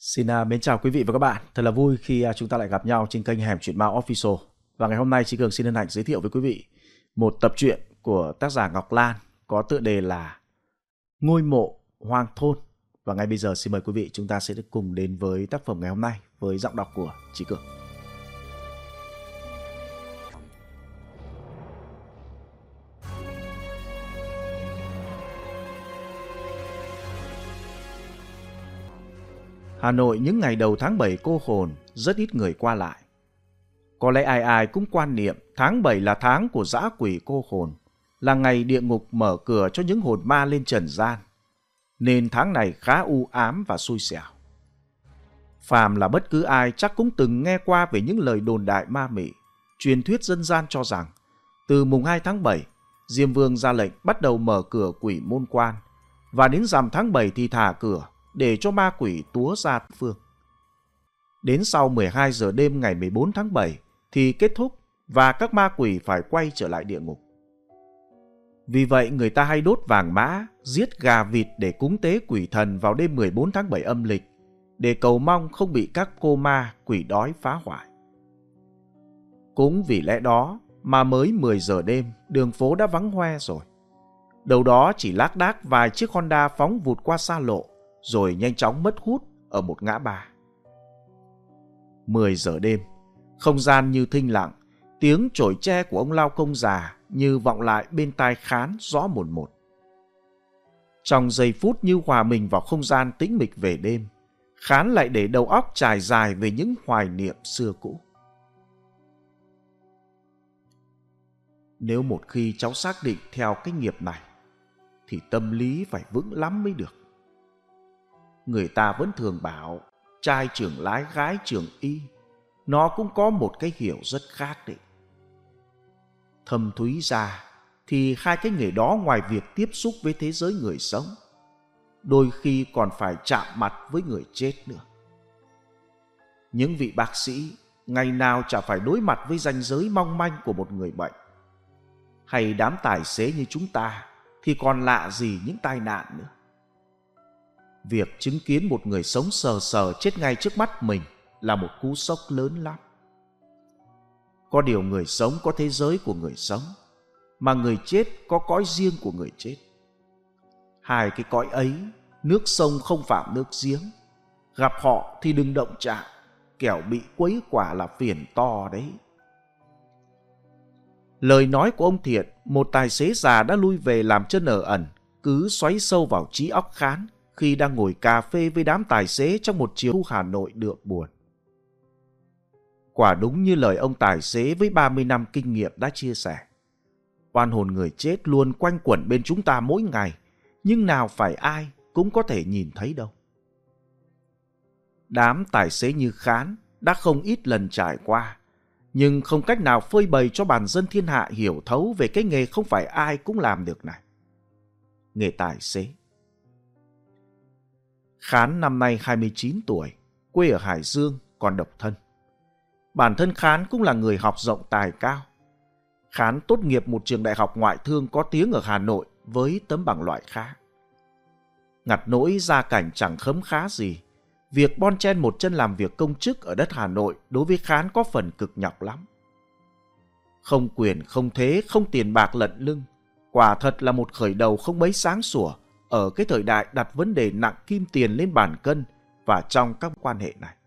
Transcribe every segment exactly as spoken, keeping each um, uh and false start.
Xin uh, mến chào quý vị và các bạn. Thật là vui khi uh, chúng ta lại gặp nhau trên kênh Hẻm Truyện Ma Official. Và ngày hôm nay Chí Cường xin hân hạnh giới thiệu với quý vị một tập truyện của tác giả Ngọc Lan có tựa đề là Ngôi mộ hoang thôn. Và ngay bây giờ xin mời quý vị chúng ta sẽ được cùng đến với tác phẩm ngày hôm nay với giọng đọc của Chí Cường. Hà Nội những ngày đầu tháng bảy cô hồn, rất ít người qua lại. Có lẽ ai ai cũng quan niệm tháng bảy là tháng của dã quỷ cô hồn, là ngày địa ngục mở cửa cho những hồn ma lên trần gian, nên tháng này khá u ám và xui xẻo. Phàm là bất cứ ai chắc cũng từng nghe qua về những lời đồn đại ma mị, truyền thuyết dân gian cho rằng từ mùng hai tháng bảy, Diêm Vương ra lệnh bắt đầu mở cửa quỷ môn quan, và đến rằm tháng bảy thì thả cửa để cho ma quỷ túa ra phương. Đến sau mười hai giờ đêm ngày mười bốn tháng bảy thì kết thúc và các ma quỷ phải quay trở lại địa ngục. Vì vậy người ta hay đốt vàng mã, giết gà vịt để cúng tế quỷ thần vào đêm mười bốn tháng bảy âm lịch, để cầu mong không bị các cô ma quỷ đói phá hoại. Cũng vì lẽ đó mà mới mười giờ đêm đường phố đã vắng hoe rồi. Đầu đó chỉ lác đác vài chiếc Honda phóng vụt qua xa lộ, rồi nhanh chóng mất hút ở một ngã ba. Mười giờ đêm, không gian như thinh lặng, tiếng chổi tre của ông lao công già như vọng lại bên tai Khán rõ mồn một. Trong giây phút như hòa mình vào không gian tĩnh mịch về đêm, Khán lại để đầu óc trải dài về những hoài niệm xưa cũ. Nếu một khi cháu xác định theo cái nghiệp này, thì tâm lý phải vững lắm mới được. Người ta vẫn thường bảo trai trưởng lái gái trưởng y, nó cũng có một cái hiểu rất khác đấy. Thâm thúy ra thì hai cái nghề đó ngoài việc tiếp xúc với thế giới người sống, đôi khi còn phải chạm mặt với người chết nữa. Những vị bác sĩ ngày nào chả phải đối mặt với ranh giới mong manh của một người bệnh. Hay đám tài xế như chúng ta thì còn lạ gì những tai nạn nữa. Việc chứng kiến một người sống sờ sờ chết ngay trước mắt mình là một cú sốc lớn lắm. Có điều người sống có thế giới của người sống, mà người chết có cõi riêng của người chết. Hai cái cõi ấy, nước sông không phạm nước giếng. Gặp họ thì đừng động chạm, kẻo bị quấy quả là phiền to đấy. Lời nói của ông Thiện, một tài xế già đã lui về làm chân ở ẩn, cứ xoáy sâu vào trí óc Khán khi đang ngồi cà phê với đám tài xế trong một chiều thu Hà Nội đượm buồn. Quả đúng như lời ông tài xế với ba mươi năm kinh nghiệm đã chia sẻ. Oan hồn người chết luôn quanh quẩn bên chúng ta mỗi ngày, nhưng nào phải ai cũng có thể nhìn thấy đâu. Đám tài xế như Khán đã không ít lần trải qua, nhưng không cách nào phơi bày cho bản dân thiên hạ hiểu thấu về cái nghề không phải ai cũng làm được này. Nghề tài xế. Khán năm nay hai mươi chín tuổi, quê ở Hải Dương, còn độc thân. Bản thân Khán cũng là người học rộng tài cao. Khán tốt nghiệp một trường đại học ngoại thương có tiếng ở Hà Nội với tấm bằng loại khá. Ngặt nỗi gia cảnh chẳng khấm khá gì, việc bon chen một chân làm việc công chức ở đất Hà Nội đối với Khán có phần cực nhọc lắm. Không quyền, không thế, không tiền bạc lận lưng, quả thật là một khởi đầu không mấy sáng sủa ở cái thời đại đặt vấn đề nặng kim tiền lên bàn cân và trong các quan hệ này.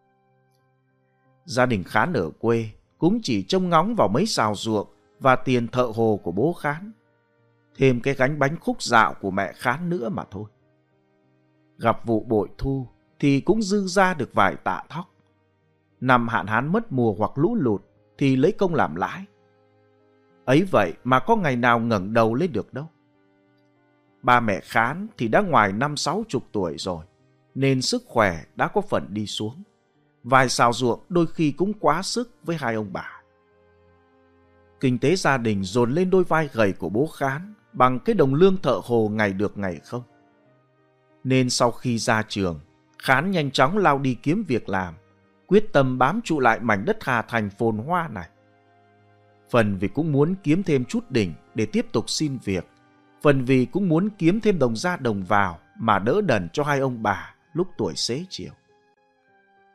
Gia đình Khán ở quê cũng chỉ trông ngóng vào mấy xào ruộng và tiền thợ hồ của bố Khán, thêm cái gánh bánh khúc dạo của mẹ Khán nữa mà thôi. Gặp vụ bội thu thì cũng dư ra được vài tạ thóc. Năm hạn hán mất mùa hoặc lũ lụt thì lấy công làm lãi. Ấy vậy mà có ngày nào ngẩng đầu lên được đâu. Ba mẹ Khán thì đã ngoài năm sáu chục tuổi rồi, nên sức khỏe đã có phần đi xuống. Vài xào ruộng đôi khi cũng quá sức với hai ông bà. Kinh tế gia đình dồn lên đôi vai gầy của bố Khán bằng cái đồng lương thợ hồ ngày được ngày không. Nên sau khi ra trường, Khán nhanh chóng lao đi kiếm việc làm, quyết tâm bám trụ lại mảnh đất Hà Thành phồn hoa này. Phần vì cũng muốn kiếm thêm chút đỉnh để tiếp tục xin việc, phần vì cũng muốn kiếm thêm đồng ra đồng vào mà đỡ đần cho hai ông bà lúc tuổi xế chiều.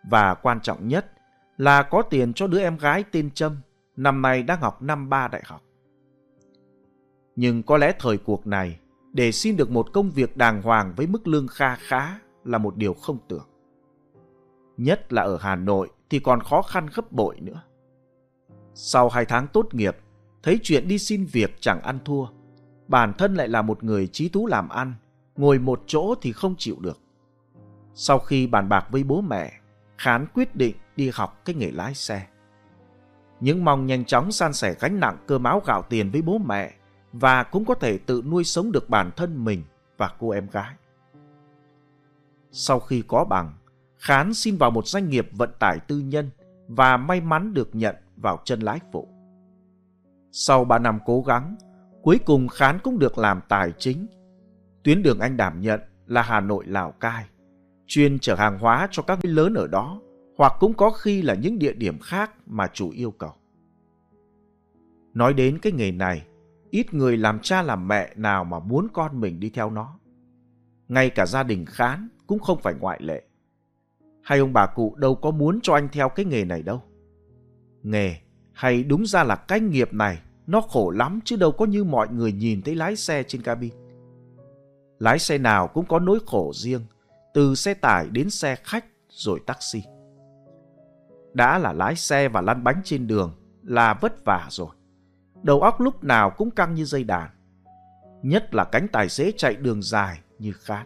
Và quan trọng nhất là có tiền cho đứa em gái tên Trâm, năm nay đang học năm ba đại học. Nhưng có lẽ thời cuộc này, để xin được một công việc đàng hoàng với mức lương kha khá là một điều không tưởng. Nhất là ở Hà Nội thì còn khó khăn gấp bội nữa. Sau hai tháng tốt nghiệp, thấy chuyện đi xin việc chẳng ăn thua. Bản thân lại là một người chí thú làm ăn, ngồi một chỗ thì không chịu được. Sau khi bàn bạc với bố mẹ, Khán quyết định đi học cái nghề lái xe. Những mong nhanh chóng san sẻ gánh nặng cơm áo gạo tiền với bố mẹ và cũng có thể tự nuôi sống được bản thân mình và cô em gái. Sau khi có bằng, Khán xin vào một doanh nghiệp vận tải tư nhân và may mắn được nhận vào chân lái phụ. Sau ba năm cố gắng, cuối cùng Khán cũng được làm tài chính. Tuyến đường anh đảm nhận là Hà Nội Lào Cai, chuyên chở hàng hóa cho các bến lớn ở đó, hoặc cũng có khi là những địa điểm khác mà chủ yêu cầu. Nói đến cái nghề này, ít người làm cha làm mẹ nào mà muốn con mình đi theo nó. Ngay cả gia đình Khán cũng không phải ngoại lệ. Hai ông bà cụ đâu có muốn cho anh theo cái nghề này đâu. Nghề, hay đúng ra là cái nghiệp này, nó khổ lắm chứ đâu có như mọi người nhìn thấy lái xe trên cabin. Lái xe nào cũng có nỗi khổ riêng, từ xe tải đến xe khách rồi taxi. Đã là lái xe và lăn bánh trên đường là vất vả rồi. Đầu óc lúc nào cũng căng như dây đàn. Nhất là cánh tài xế chạy đường dài như Khán.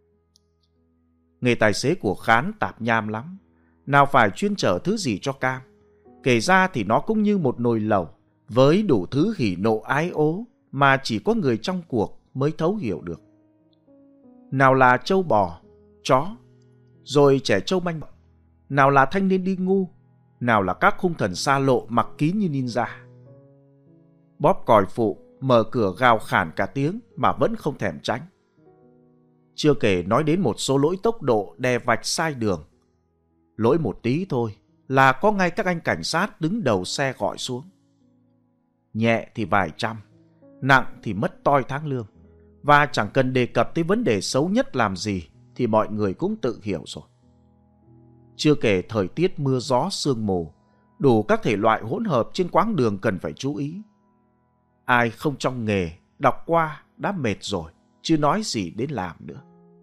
Nghề tài xế của Khán tạp nham lắm. Nào phải chuyên chở thứ gì cho cam. Kể ra thì nó cũng như một nồi lẩu với đủ thứ hỉ nộ ái ố mà chỉ có người trong cuộc mới thấu hiểu được. Nào là trâu bò, chó, rồi trẻ trâu manh động. Nào là thanh niên đi ngu, nào là các hung thần xa lộ mặc kín như ninja. Bóp còi phụ, mở cửa gào khản cả tiếng mà vẫn không thèm tránh. Chưa kể nói đến một số lỗi tốc độ đè vạch sai đường. Lỗi một tí thôi là có ngay các anh cảnh sát đứng đầu xe gọi xuống. Nhẹ thì vài trăm, nặng thì mất toi tháng lương. Và chẳng cần đề cập tới vấn đề xấu nhất làm gì thì mọi người cũng tự hiểu rồi. Chưa kể thời tiết mưa gió sương mù, đủ các thể loại hỗn hợp trên quãng đường cần phải chú ý. Ai không trong nghề, đọc qua đã mệt rồi, chứ nói gì đến làm nữa.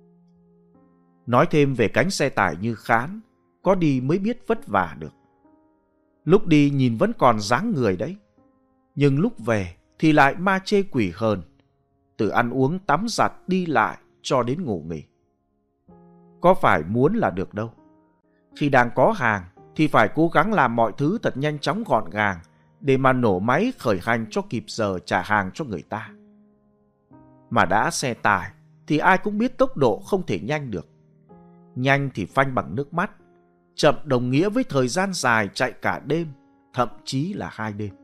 Nói thêm về cánh xe tải như Khán, có đi mới biết vất vả được. Lúc đi nhìn vẫn còn dáng người đấy, nhưng lúc về thì lại ma chê quỷ hờn. Từ ăn uống tắm giặt đi lại cho đến ngủ nghỉ. Có phải muốn là được đâu. Khi đang có hàng thì phải cố gắng làm mọi thứ thật nhanh chóng gọn gàng để mà nổ máy khởi hành cho kịp giờ trả hàng cho người ta. Mà đã xe tải thì ai cũng biết tốc độ không thể nhanh được. Nhanh thì phanh bằng nước mắt, chậm đồng nghĩa với thời gian dài chạy cả đêm, thậm chí là hai đêm.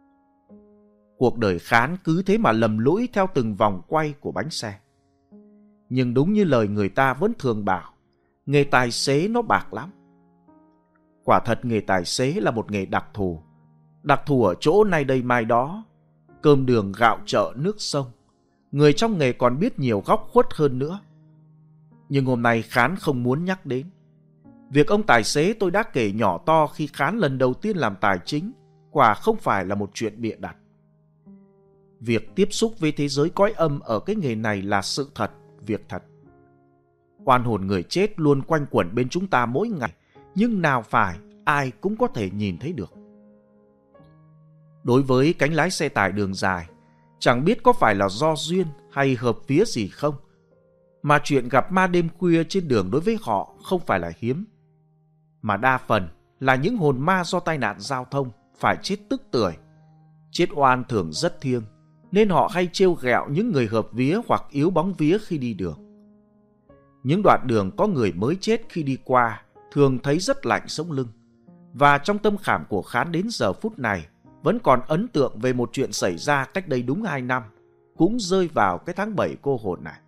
Cuộc đời Khán cứ thế mà lầm lũi theo từng vòng quay của bánh xe. Nhưng đúng như lời người ta vẫn thường bảo, nghề tài xế nó bạc lắm. Quả thật nghề tài xế là một nghề đặc thù. Đặc thù ở chỗ này đây mai đó, cơm đường gạo chợ nước sông. Người trong nghề còn biết nhiều góc khuất hơn nữa. Nhưng hôm nay Khán không muốn nhắc đến. Việc ông tài xế tôi đã kể nhỏ to khi Khán lần đầu tiên làm tài chính, quả không phải là một chuyện bịa đặt. Việc tiếp xúc với thế giới cõi âm ở cái nghề này là sự thật, việc thật. Oan hồn người chết luôn quanh quẩn bên chúng ta mỗi ngày, nhưng nào phải ai cũng có thể nhìn thấy được. Đối với cánh lái xe tải đường dài, chẳng biết có phải là do duyên hay hợp vía gì không, mà chuyện gặp ma đêm khuya trên đường đối với họ không phải là hiếm. Mà đa phần là những hồn ma do tai nạn giao thông phải chết tức tưởi. Chết oan thường rất thiêng, nên họ hay trêu ghẹo những người hợp vía hoặc yếu bóng vía khi đi đường. Những đoạn đường có người mới chết khi đi qua thường thấy rất lạnh sống lưng. Và trong tâm khảm của Khán đến giờ phút này vẫn còn ấn tượng về một chuyện xảy ra cách đây đúng hai năm, cũng rơi vào cái tháng bảy cô hồn này.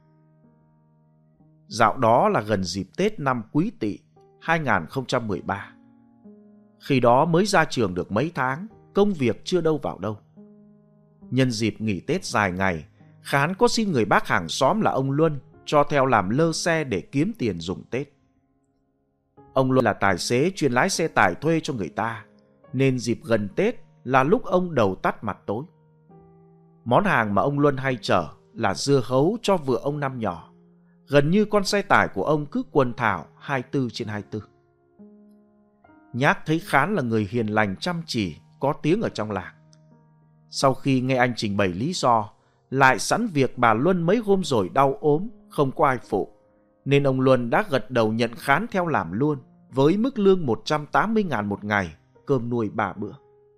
Dạo đó là gần dịp Tết năm Quý Tỵ hai không một ba. Khi đó mới ra trường được mấy tháng, công việc chưa đâu vào đâu. Nhân dịp nghỉ Tết dài ngày, Khán có xin người bác hàng xóm là ông Luân cho theo làm lơ xe để kiếm tiền dùng Tết. Ông Luân là tài xế chuyên lái xe tải thuê cho người ta, nên dịp gần Tết là lúc ông đầu tắt mặt tối. Món hàng mà ông Luân hay chở là dưa hấu cho vựa ông năm nhỏ. Gần như con xe tải của ông cứ quần thảo hai mươi bốn trên hai mươi bốn. Nhác thấy Khán là người hiền lành chăm chỉ, có tiếng ở trong làng. Sau khi nghe anh trình bày lý do, lại sẵn việc bà Luân mấy hôm rồi đau ốm, không có ai phụ, nên ông Luân đã gật đầu nhận Khán theo làm luôn, với mức lương một trăm tám mươi ngàn một ngày, cơm nuôi ba bữa.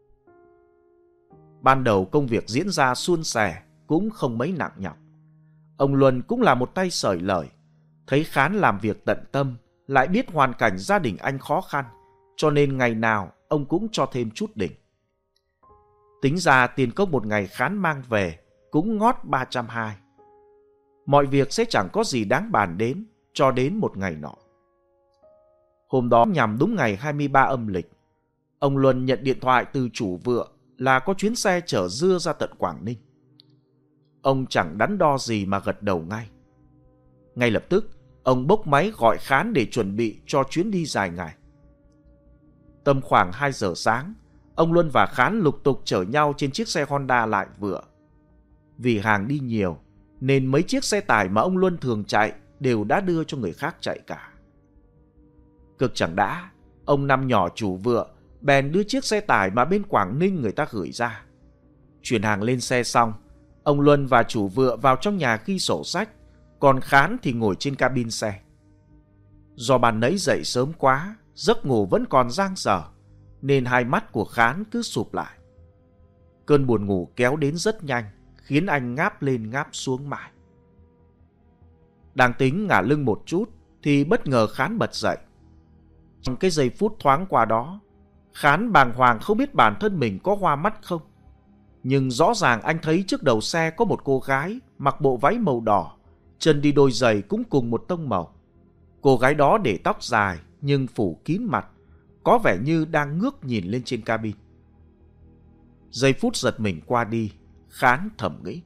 Ban đầu công việc diễn ra suôn sẻ, cũng không mấy nặng nhọc. Ông Luân cũng là một tay xởi lời, thấy Khán làm việc tận tâm, lại biết hoàn cảnh gia đình anh khó khăn, cho nên ngày nào ông cũng cho thêm chút đỉnh. Tính ra tiền công một ngày Khán mang về cũng ngót ba trăm hai mươi. Mọi việc sẽ chẳng có gì đáng bàn đến cho đến một ngày nọ. Hôm đó nhằm đúng ngày hai mươi ba âm lịch, ông Luân nhận điện thoại từ chủ vựa là có chuyến xe chở dưa ra tận Quảng Ninh. Ông chẳng đắn đo gì mà gật đầu ngay. Ngay lập tức, ông bốc máy gọi Khán để chuẩn bị cho chuyến đi dài ngày. Tầm khoảng hai giờ sáng, ông Luân và Khán lục tục chở nhau trên chiếc xe Honda lại vựa. Vì hàng đi nhiều, nên mấy chiếc xe tải mà ông Luân thường chạy đều đã đưa cho người khác chạy cả. Cực chẳng đã, ông năm nhỏ chủ vựa bèn đưa chiếc xe tải mà bên Quảng Ninh người ta gửi ra. Chuyển hàng lên xe xong, ông Luân và chủ vựa vào trong nhà ghi sổ sách, còn Khán thì ngồi trên cabin xe. Do ban nãy dậy sớm quá, giấc ngủ vẫn còn dang dở, nên hai mắt của Khán cứ sụp lại. Cơn buồn ngủ kéo đến rất nhanh, khiến anh ngáp lên ngáp xuống mãi. Đang tính ngả lưng một chút, thì bất ngờ Khán bật dậy. Trong cái giây phút thoáng qua đó, Khán bàng hoàng không biết bản thân mình có hoa mắt không. Nhưng rõ ràng anh thấy trước đầu xe có một cô gái mặc bộ váy màu đỏ, chân đi đôi giày cũng cùng một tông màu. Cô gái đó để tóc dài nhưng phủ kín mặt, có vẻ như đang ngước nhìn lên trên cabin. Giây phút giật mình qua đi, Khán thầm nghĩ: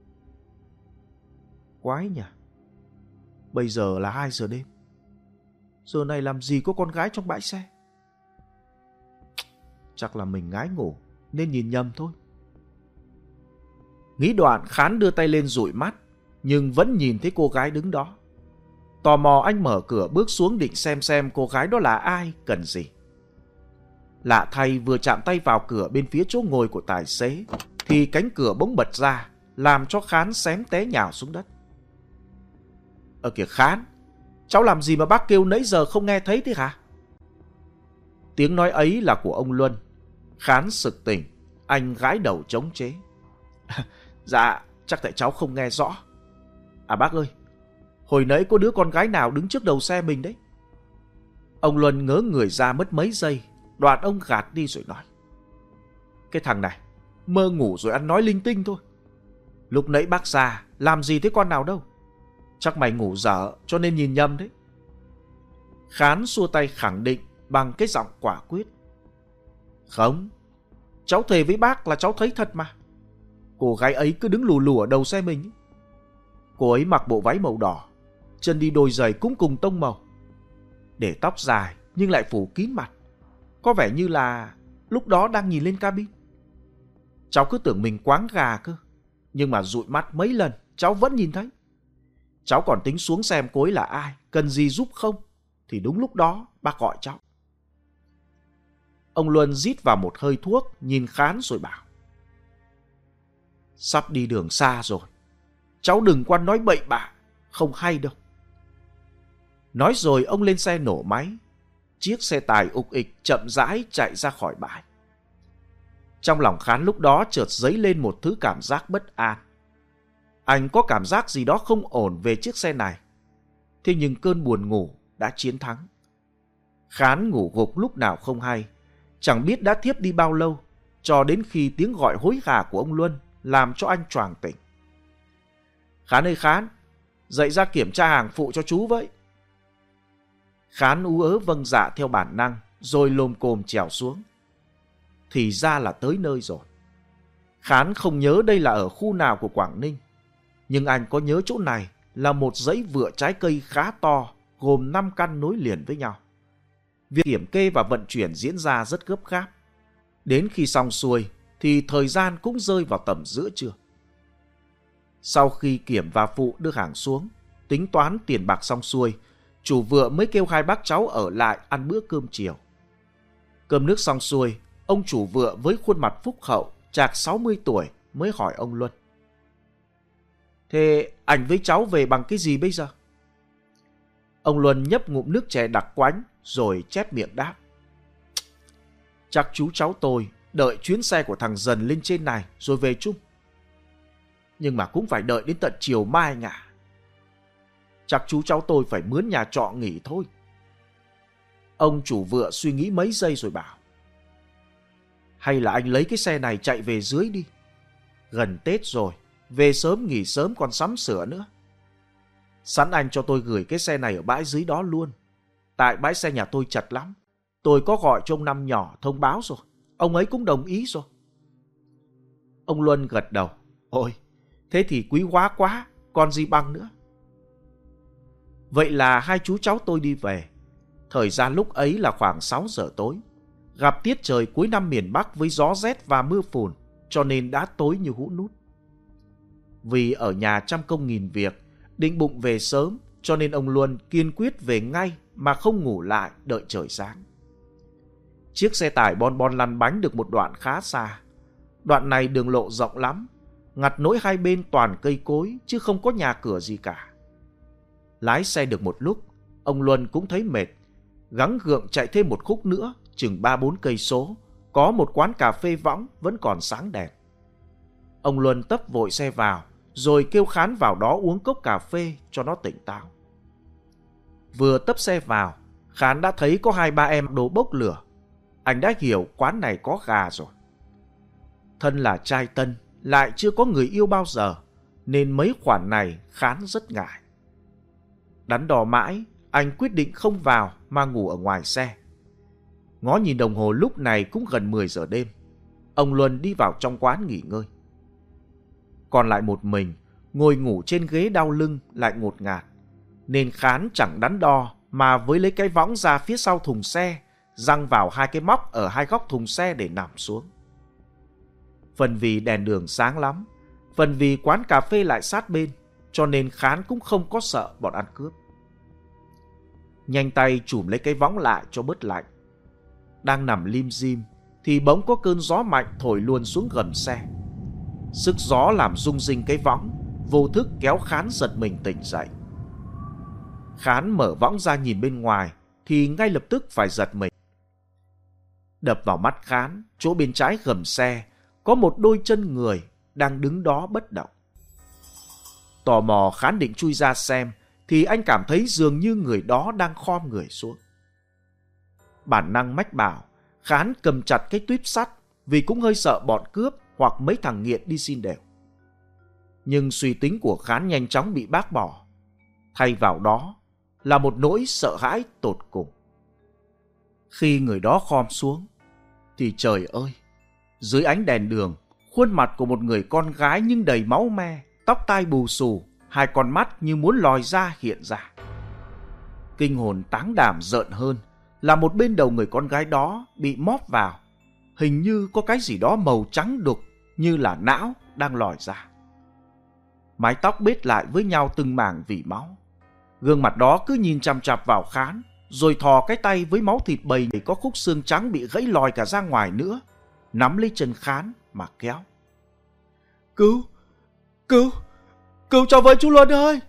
quái nhỉ, bây giờ là hai giờ đêm, giờ này làm gì có con gái trong bãi xe. Chắc là mình ngái ngủ nên nhìn nhầm thôi. Nghĩ đoạn, Khán đưa tay lên dụi mắt, nhưng vẫn nhìn thấy cô gái đứng đó. Tò mò anh mở cửa bước xuống định xem xem cô gái đó là ai, cần gì. Lạ thay, vừa chạm tay vào cửa bên phía chỗ ngồi của tài xế thì cánh cửa bỗng bật ra, làm cho Khán xém té nhào xuống đất. Ờ kìa Khán, cháu làm gì mà bác kêu nãy giờ không nghe thấy thế hả? Tiếng nói ấy là của ông Luân. Khán sực tỉnh, anh gãi đầu chống chế. Dạ, chắc tại cháu không nghe rõ. À bác ơi, hồi nãy có đứa con gái nào đứng trước đầu xe mình đấy. Ông Luân ngớ người ra mất mấy giây, đoạn ông gạt đi rồi nói: cái thằng này mơ ngủ rồi ăn nói linh tinh thôi. Lúc nãy bác ra làm gì thấy con nào đâu. Chắc mày ngủ dở cho nên nhìn nhầm đấy. Khán xua tay khẳng định bằng cái giọng quả quyết: không, cháu thề với bác là cháu thấy thật mà. Cô gái ấy cứ đứng lù lù ở đầu xe mình. Cô ấy mặc bộ váy màu đỏ, chân đi đôi giày cũng cùng tông màu, để tóc dài nhưng lại phủ kín mặt, có vẻ như là lúc đó đang nhìn lên cabin. Cháu cứ tưởng mình quáng gà cơ, nhưng mà dụi mắt mấy lần cháu vẫn nhìn thấy. Cháu còn tính xuống xem cô ấy là ai, cần gì giúp không, thì đúng lúc đó bác gọi cháu. Ông Luân rít vào một hơi thuốc, nhìn Khán rồi bảo: sắp đi đường xa rồi, cháu đừng qua nói bậy bạ, không hay đâu. Nói rồi ông lên xe nổ máy. Chiếc xe tải ục ịch chậm rãi chạy ra khỏi bãi. Trong lòng Khán lúc đó chợt dấy lên một thứ cảm giác bất an. Anh có cảm giác gì đó không ổn về chiếc xe này. Thế nhưng cơn buồn ngủ đã chiến thắng. Khán ngủ gục lúc nào không hay, chẳng biết đã thiếp đi bao lâu, cho đến khi tiếng gọi hối hả của ông Luân làm cho anh choàng tỉnh. Khán ơi Khán, dậy ra kiểm tra hàng phụ cho chú với. Khán ú ớ vâng dạ theo bản năng, rồi lồm cồm trèo xuống. Thì ra là tới nơi rồi. Khán không nhớ đây là ở khu nào của Quảng Ninh, nhưng anh có nhớ chỗ này là một dãy vựa trái cây khá to, gồm năm căn nối liền với nhau. Việc kiểm kê và vận chuyển diễn ra rất gấp gáp. Đến khi xong xuôi thì thời gian cũng rơi vào tầm giữa trưa. Sau khi kiểm và phụ đưa hàng xuống, tính toán tiền bạc xong xuôi, chủ vựa mới kêu hai bác cháu ở lại ăn bữa cơm chiều. Cơm nước xong xuôi, ông chủ vựa với khuôn mặt phúc hậu, chạc sáu mươi tuổi mới hỏi ông Luân: Thế anh với cháu về bằng cái gì bây giờ? Ông Luân nhấp ngụm nước chè đặc quánh rồi chép miệng đáp: Chắc chú cháu tôi đợi chuyến xe của thằng Dần lên trên này rồi về chung. Nhưng mà cũng phải đợi đến tận chiều mai anh ạ. Chắc chú cháu tôi phải mướn nhà trọ nghỉ thôi. Ông chủ vựa suy nghĩ mấy giây rồi bảo: Hay là anh lấy cái xe này chạy về dưới đi. Gần Tết rồi, về sớm nghỉ sớm còn sắm sửa nữa. Sẵn anh cho tôi gửi cái xe này ở bãi dưới đó luôn. Tại bãi xe nhà tôi chật lắm. Tôi có gọi cho ông Năm nhỏ thông báo rồi. Ông ấy cũng đồng ý rồi. Ông Luân gật đầu: Ôi, thế thì quý hóa quá, còn gì bằng nữa. Vậy là hai chú cháu tôi đi về. Thời gian lúc ấy là khoảng sáu giờ tối. Gặp tiết trời cuối năm miền Bắc với gió rét và mưa phùn, cho nên đã tối như hũ nút. Vì ở nhà trăm công nghìn việc, định bụng về sớm, cho nên ông Luân kiên quyết về ngay mà không ngủ lại đợi trời sáng. Chiếc xe tải bon bon lăn bánh được một đoạn khá xa. Đoạn này đường lộ rộng lắm, ngặt nối hai bên toàn cây cối chứ không có nhà cửa gì cả. Lái xe được một lúc, ông Luân cũng thấy mệt, gắng gượng chạy thêm một khúc nữa, chừng ba bốn cây số, có một quán cà phê võng vẫn còn sáng đèn. Ông Luân tấp vội xe vào, rồi kêu Khán vào đó uống cốc cà phê cho nó tỉnh táo. Vừa tấp xe vào, Khán đã thấy có hai ba em đồ bốc lửa. Anh đã hiểu quán này có gà rồi. Thân là trai tân, lại chưa có người yêu bao giờ, nên mấy khoản này Khán rất ngại. Đắn đo mãi, anh quyết định không vào mà ngủ ở ngoài xe. Ngó nhìn đồng hồ lúc này cũng gần mười giờ đêm. Ông Luân đi vào trong quán nghỉ ngơi. Còn lại một mình, ngồi ngủ trên ghế đau lưng lại ngột ngạt, nên Khán chẳng đắn đo mà với lấy cái võng ra phía sau thùng xe, giăng vào hai cái móc ở hai góc thùng xe để nằm xuống. Phần vì đèn đường sáng lắm, phần vì quán cà phê lại sát bên, cho nên Khán cũng không có sợ bọn ăn cướp. Nhanh tay chùm lấy cái võng lại cho bớt lạnh. Đang nằm lim dim thì bỗng có cơn gió mạnh thổi luôn xuống gầm xe. Sức gió làm rung rinh cái võng, vô thức kéo Khán giật mình tỉnh dậy. Khán mở võng ra nhìn bên ngoài thì ngay lập tức phải giật mình. Đập vào mắt Khán, chỗ bên trái gầm xe có một đôi chân người đang đứng đó bất động. Tò mò Khán định chui ra xem thì anh cảm thấy dường như người đó đang khom người xuống. Bản năng mách bảo Khán cầm chặt cái tuýp sắt, vì cũng hơi sợ bọn cướp hoặc mấy thằng nghiện đi xin đều. Nhưng suy tính của Khán nhanh chóng bị bác bỏ. Thay vào đó là một nỗi sợ hãi tột cùng. Khi người đó khom xuống thì trời ơi, dưới ánh đèn đường, khuôn mặt của một người con gái nhưng đầy máu me, tóc tai bù xù, hai con mắt như muốn lòi ra hiện ra. Kinh hồn táng đảm rợn hơn là một bên đầu người con gái đó bị móp vào, hình như có cái gì đó màu trắng đục như là não đang lòi ra. Mái tóc bết lại với nhau từng mảng vì máu. Gương mặt đó cứ nhìn chằm chằm vào Khán, rồi thò cái tay với máu thịt bầy để có khúc xương trắng bị gãy lòi cả ra ngoài nữa, nắm lấy chân Khán mà kéo. Cứu! Cứu! Cứu cho với chú Luân ơi!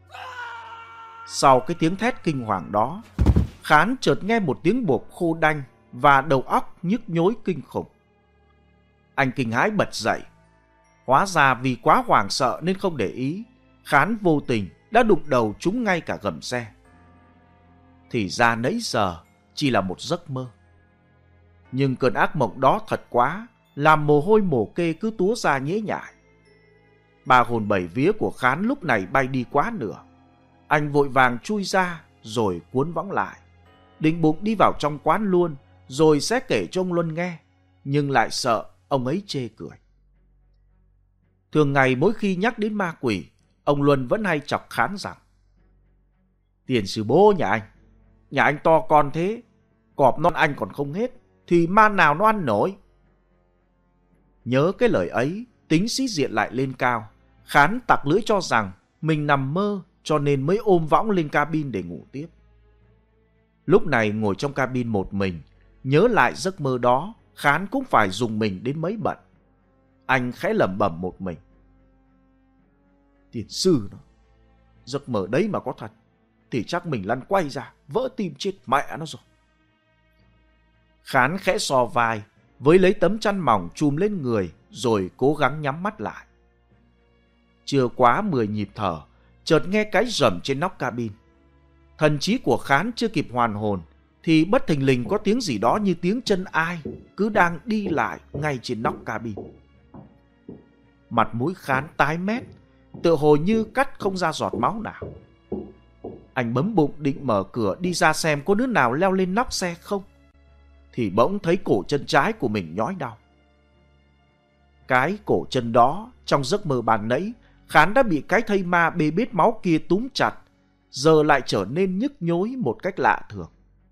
Sau cái tiếng thét kinh hoàng đó, Khán chợt nghe một tiếng bộp khô đanh và đầu óc nhức nhối kinh khủng. Anh kinh hãi bật dậy. Hóa ra vì quá hoảng sợ nên không để ý, Khán vô tình đã đụng đầu trúng ngay cả gầm xe. Thì ra nãy giờ chỉ là một giấc mơ. Nhưng cơn ác mộng đó thật quá, làm mồ hôi mồ kê cứ túa ra nhễ nhại. Ba hồn bảy vía của Khán lúc này bay đi quá nửa. Anh vội vàng chui ra rồi cuốn võng lại, định bụng đi vào trong quán luôn rồi sẽ kể cho ông Luân nghe, nhưng lại sợ ông ấy chê cười. Thường ngày mỗi khi nhắc đến ma quỷ, ông Luân vẫn hay chọc Khán rằng: Tiền sư bố nhà anh, nhà anh to con thế, Cọp non anh còn không hết, thì ma nào nó ăn nổi. Nhớ cái lời ấy, tính sĩ diện lại lên cao. Khán tặc lưỡi cho rằng mình nằm mơ, cho nên mới ôm võng lên cabin để ngủ tiếp. Lúc này ngồi trong cabin một mình, nhớ lại giấc mơ đó, Khán cũng phải dùng mình đến mấy bận. Anh khẽ lẩm bẩm một mình. Tiền sư nó, giấc mơ đấy mà có thật, thì chắc mình lăn quay ra, vỡ tim chết mẹ nó rồi. Khán khẽ so vai, với lấy tấm chăn mỏng chùm lên người, rồi cố gắng nhắm mắt lại. Chưa quá mười nhịp thở, chợt nghe cái rầm trên nóc cabin. Thần trí của Khán chưa kịp hoàn hồn, thì bất thình lình có tiếng gì đó như tiếng chân ai cứ đang đi lại ngay trên nóc cabin. Mặt mũi Khán tái mét, tựa hồ như cắt không ra giọt máu nào. Anh bấm bụng định mở cửa đi ra xem có đứa nào leo lên nóc xe không, thì bỗng thấy cổ chân trái của mình nhói đau. Cái cổ chân đó trong giấc mơ ban nãy Khán đã bị cái thây ma bê bết máu kia túm chặt, giờ lại trở nên nhức nhối một cách lạ thường.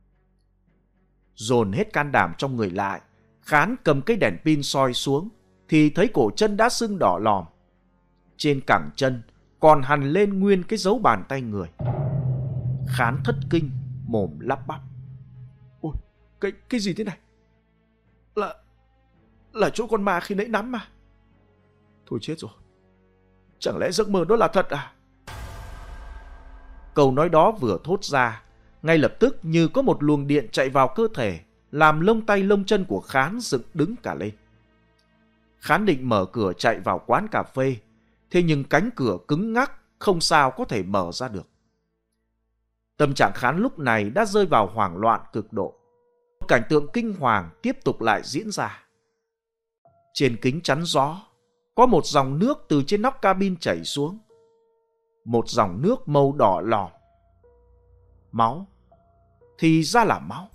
Dồn hết can đảm trong người lại, Khán cầm cái đèn pin soi xuống, thì thấy cổ chân đã sưng đỏ lòm. Trên cẳng chân còn hằn lên nguyên cái dấu bàn tay người. Khán thất kinh, mồm lắp bắp. Ôi, cái, cái gì thế này? Là, là chỗ con ma khi nãy nắm mà. Thôi chết rồi. Chẳng lẽ giấc mơ đó là thật à? Câu nói đó vừa thốt ra, ngay lập tức như có một luồng điện chạy vào cơ thể, làm lông tay lông chân của Khán dựng đứng cả lên. Khán định mở cửa chạy vào quán cà phê, thế nhưng cánh cửa cứng ngắc, không sao có thể mở ra được. Tâm trạng Khán lúc này đã rơi vào hoảng loạn cực độ. Cảnh tượng kinh hoàng tiếp tục lại diễn ra. Trên kính chắn gió, có một dòng nước từ trên nóc cabin chảy xuống. Một dòng nước màu đỏ lòm. Máu. Thì ra là máu.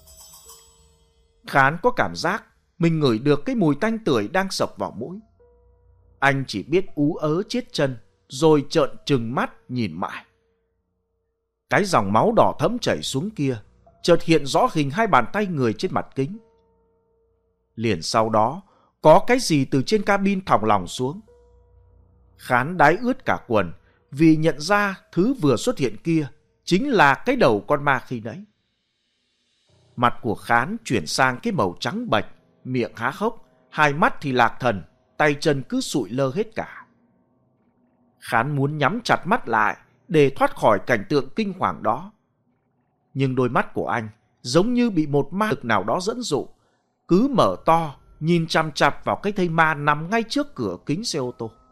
Khán có cảm giác mình ngửi được cái mùi tanh tưởi đang sộc vào mũi. Anh chỉ biết ú ớ chết chân, rồi trợn trừng mắt nhìn mãi. Cái dòng máu đỏ thẫm chảy xuống kia chợt hiện rõ hình hai bàn tay người trên mặt kính. Liền sau đó có cái gì từ trên cabin thòng lòng xuống. Khán đái ướt cả quần, vì nhận ra thứ vừa xuất hiện kia chính là cái đầu con ma khi nãy. Mặt của Khán chuyển sang cái màu trắng bệch, miệng há hốc, hai mắt thì lạc thần, tay chân cứ sụi lơ hết cả. Khán muốn nhắm chặt mắt lại để thoát khỏi cảnh tượng kinh hoàng đó. Nhưng đôi mắt của anh giống như bị một ma lực nào đó dẫn dụ, cứ mở to nhìn chằm chằm vào cái thây ma nằm ngay trước cửa kính xe ô tô.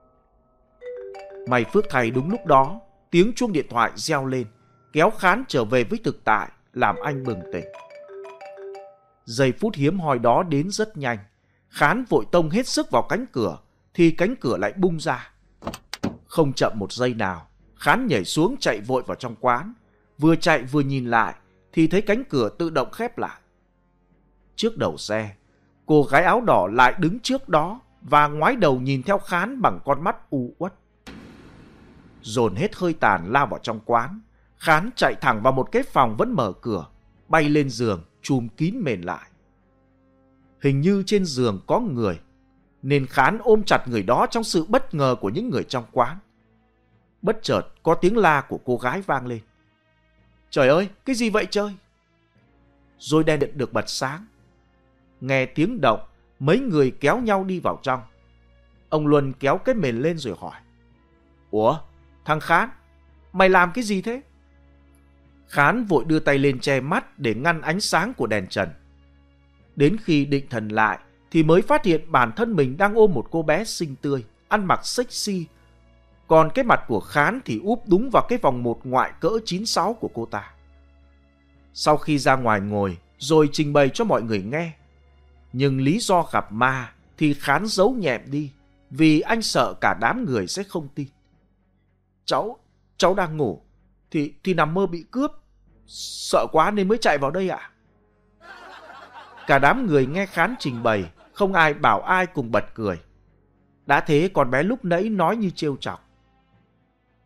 May phước thay đúng lúc đó, tiếng chuông điện thoại reo lên, kéo Khán trở về với thực tại, làm anh bừng tỉnh. Giây phút hiếm hoi đó đến rất nhanh. Khán vội tông hết sức vào cánh cửa, thì cánh cửa lại bung ra. Không chậm một giây nào, Khán nhảy xuống chạy vội vào trong quán. Vừa chạy vừa nhìn lại, thì thấy cánh cửa tự động khép lại. Trước đầu xe, cô gái áo đỏ lại đứng trước đó và ngoái đầu nhìn theo Khán bằng con mắt u uất. Dồn hết hơi tàn lao vào trong quán, Khán chạy thẳng vào một cái phòng vẫn mở cửa, bay lên giường, chùm kín mền lại. Hình như trên giường có người, nên Khán ôm chặt người đó trong sự bất ngờ của những người trong quán. Bất chợt có tiếng la của cô gái vang lên. Trời ơi, cái gì vậy trời? Rồi đèn điện được bật sáng. Nghe tiếng động, mấy người kéo nhau đi vào trong. Ông Luân kéo cái mền lên rồi hỏi. Ủa, thằng Khán, mày làm cái gì thế? Khán vội đưa tay lên che mắt để ngăn ánh sáng của đèn trần. Đến khi định thần lại thì mới phát hiện bản thân mình đang ôm một cô bé xinh tươi, ăn mặc sexy. Còn cái mặt của Khán thì úp đúng vào cái vòng một ngoại cỡ chín sáu của cô ta. Sau khi ra ngoài ngồi rồi trình bày cho mọi người nghe, nhưng lý do gặp ma thì Khán giấu nhẹm đi, vì anh sợ cả đám người sẽ không tin. Cháu, cháu đang ngủ, thì, thì nằm mơ bị cướp. Sợ quá nên mới chạy vào đây ạ. Cả đám người nghe Khán trình bày, không ai bảo ai cùng bật cười. Đã thế con bé lúc nãy nói như trêu chọc.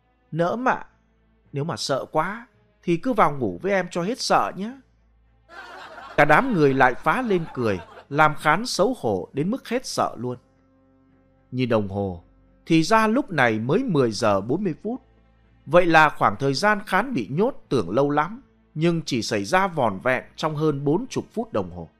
Nỡm ạ, nếu mà sợ quá thì cứ vào ngủ với em cho hết sợ nhé. Cả đám người lại phá lên cười, làm Khán xấu hổ đến mức hết sợ luôn. Nhìn đồng hồ, thì ra lúc này mới mười giờ bốn mươi phút. Vậy là khoảng thời gian Khán bị nhốt tưởng lâu lắm, nhưng chỉ xảy ra vỏn vẹn trong hơn bốn mươi phút đồng hồ.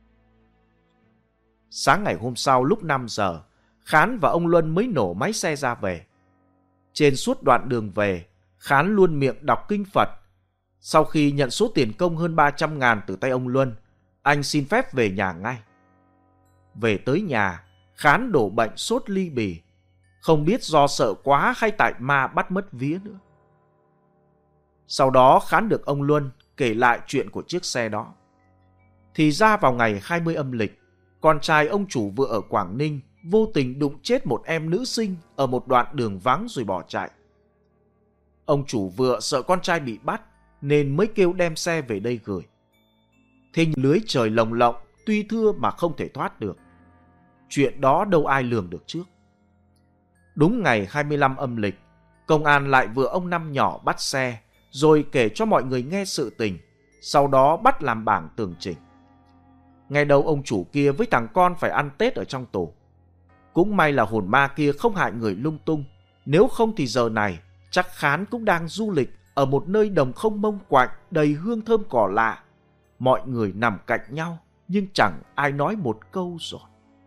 Sáng ngày hôm sau lúc năm giờ, Khán và ông Luân mới nổ máy xe ra về. Trên suốt đoạn đường về, Khán luôn miệng đọc kinh Phật. Sau khi nhận số tiền công hơn ba trăm ngàn từ tay ông Luân, anh xin phép về nhà ngay. Về tới nhà, Khán đổ bệnh sốt ly bì, không biết do sợ quá hay tại ma bắt mất vía nữa. Sau đó Khán được ông Luân kể lại chuyện của chiếc xe đó. Thì ra vào ngày hai mươi âm lịch, con trai ông chủ vựa ở Quảng Ninh vô tình đụng chết một em nữ sinh ở một đoạn đường vắng rồi bỏ chạy. Ông chủ vựa sợ con trai bị bắt nên mới kêu đem xe về đây gửi. Thế nhưng lưới trời lồng lộng tuy thưa mà không thể thoát được. Chuyện đó đâu ai lường được trước. Đúng ngày hai mươi lăm âm lịch, công an lại vừa ông Năm nhỏ bắt xe rồi kể cho mọi người nghe sự tình, sau đó bắt làm bảng tường trình. Ngày đầu ông chủ kia với thằng con phải ăn Tết ở trong tù. Cũng may là hồn ma kia không hại người lung tung, nếu không thì giờ này chắc Khán cũng đang du lịch ở một nơi đồng không mông quạnh đầy hương thơm cỏ lạ. Mọi người nằm cạnh nhau nhưng chẳng ai nói một câu rồi.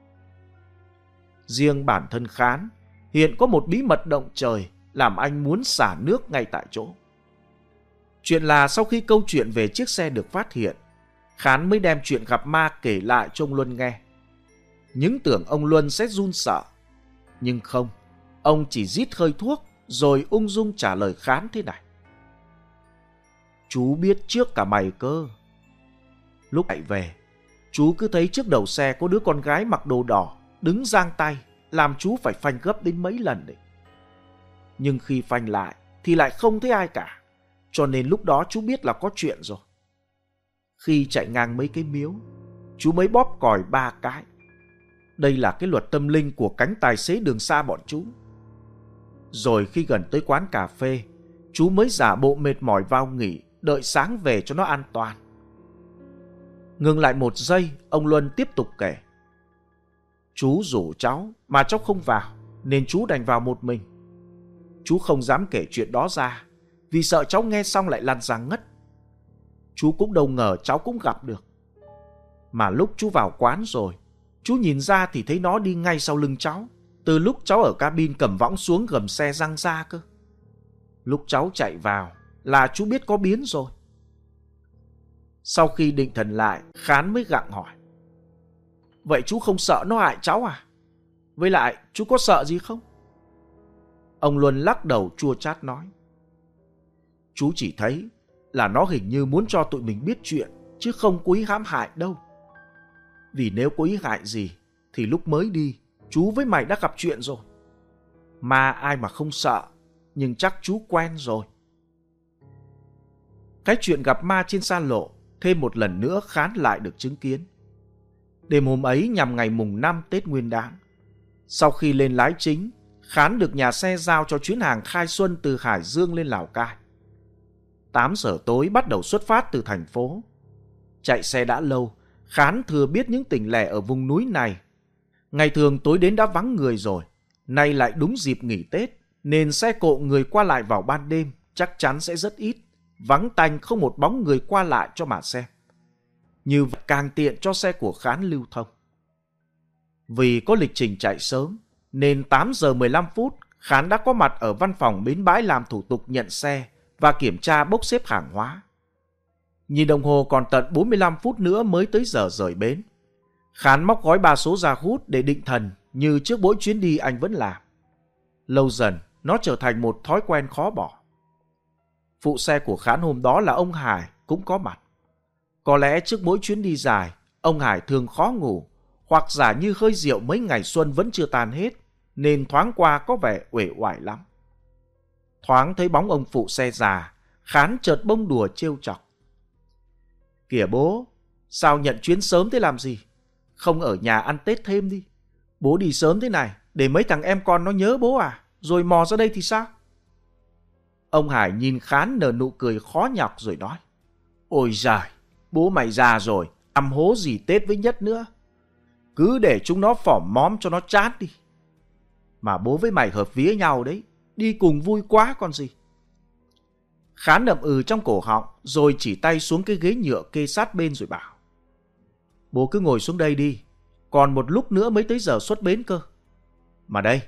Riêng bản thân Khán hiện có một bí mật động trời làm anh muốn xả nước ngay tại chỗ. Chuyện là sau khi câu chuyện về chiếc xe được phát hiện, Khán mới đem chuyện gặp ma kể lại cho ông Luân nghe. Những tưởng ông Luân sẽ run sợ, nhưng không, ông chỉ rít hơi thuốc rồi ung dung trả lời Khán thế này. Chú biết trước cả mày cơ. Lúc chạy về, chú cứ thấy trước đầu xe có đứa con gái mặc đồ đỏ đứng giang tay, làm chú phải phanh gấp đến mấy lần đấy. Nhưng khi phanh lại thì lại không thấy ai cả, cho nên lúc đó chú biết là có chuyện rồi. Khi chạy ngang mấy cái miếu, chú mới bóp còi ba cái. Đây là cái luật tâm linh của cánh tài xế đường xa bọn chú. Rồi khi gần tới quán cà phê, chú mới giả bộ mệt mỏi vào nghỉ, đợi sáng về cho nó an toàn. Ngừng lại một giây, ông Luân tiếp tục kể. Chú rủ cháu mà cháu không vào, nên chú đành vào một mình. Chú không dám kể chuyện đó ra, vì sợ cháu nghe xong lại lăn ra ngất. Chú cũng đâu ngờ cháu cũng gặp được. Mà lúc chú vào quán rồi, chú nhìn ra thì thấy nó đi ngay sau lưng cháu, từ lúc cháu ở cabin cầm võng xuống gầm xe giăng ra cơ. Lúc cháu chạy vào là chú biết có biến rồi. Sau khi định thần lại, Khán mới gặng hỏi. Vậy chú không sợ nó hại cháu à? Với lại chú có sợ gì không? Ông Luân lắc đầu chua chát nói. Chú chỉ thấy là nó hình như muốn cho tụi mình biết chuyện, chứ không cố ý hãm hại đâu. Vì nếu cố ý hại gì thì lúc mới đi chú với mày đã gặp chuyện rồi. Mà ai mà không sợ, nhưng chắc chú quen rồi. Cái chuyện gặp ma trên xa lộ thêm một lần nữa Khán lại được chứng kiến. Đêm hôm ấy nhằm ngày mùng năm Tết Nguyên Đán, sau khi lên lái chính, Khán được nhà xe giao cho chuyến hàng khai xuân từ Hải Dương lên Lào Cai. tám giờ tối bắt đầu xuất phát từ thành phố. Chạy xe đã lâu, Khán thừa biết những tỉnh lẻ ở vùng núi này. Ngày thường tối đến đã vắng người rồi, nay lại đúng dịp nghỉ Tết, nên xe cộ người qua lại vào ban đêm chắc chắn sẽ rất ít, vắng tanh không một bóng người qua lại cho mà xem. Như vậy càng tiện cho xe của Khán lưu thông. Vì có lịch trình chạy sớm, nên tám giờ mười lăm phút Khán đã có mặt ở văn phòng bến bãi làm thủ tục nhận xe và kiểm tra bốc xếp hàng hóa. Nhìn đồng hồ còn tận bốn mươi lăm phút nữa mới tới giờ rời bến. Khán móc gói ba số ra hút để định thần như trước mỗi chuyến đi anh vẫn làm. Lâu dần, nó trở thành một thói quen khó bỏ. Phụ xe của Khán hôm đó là ông Hải cũng có mặt. Có lẽ trước mỗi chuyến đi dài, ông Hải thường khó ngủ, hoặc giả như hơi rượu mấy ngày xuân vẫn chưa tan hết, nên thoáng qua có vẻ uể oải lắm. Thoáng thấy bóng ông phụ xe già, Khán chợt bông đùa trêu chọc. Kìa bố, sao nhận chuyến sớm thế làm gì? Không ở nhà ăn Tết thêm đi. Bố đi sớm thế này, để mấy thằng em con nó nhớ bố à? Rồi mò ra đây thì sao? Ông Hải nhìn Khán nở nụ cười khó nhọc rồi nói. Ôi giời, Bố mày già rồi, làm hố gì Tết với Nhất nữa. Cứ để chúng nó phỏm móm cho nó chát đi. Mà bố với mày hợp vía nhau đấy, đi cùng vui quá còn gì. Khán đậm ừ trong cổ họng, rồi chỉ tay xuống cái ghế nhựa kê sát bên rồi bảo: Bố cứ ngồi xuống đây đi, còn một lúc nữa mới tới giờ xuất bến cơ. Mà đây.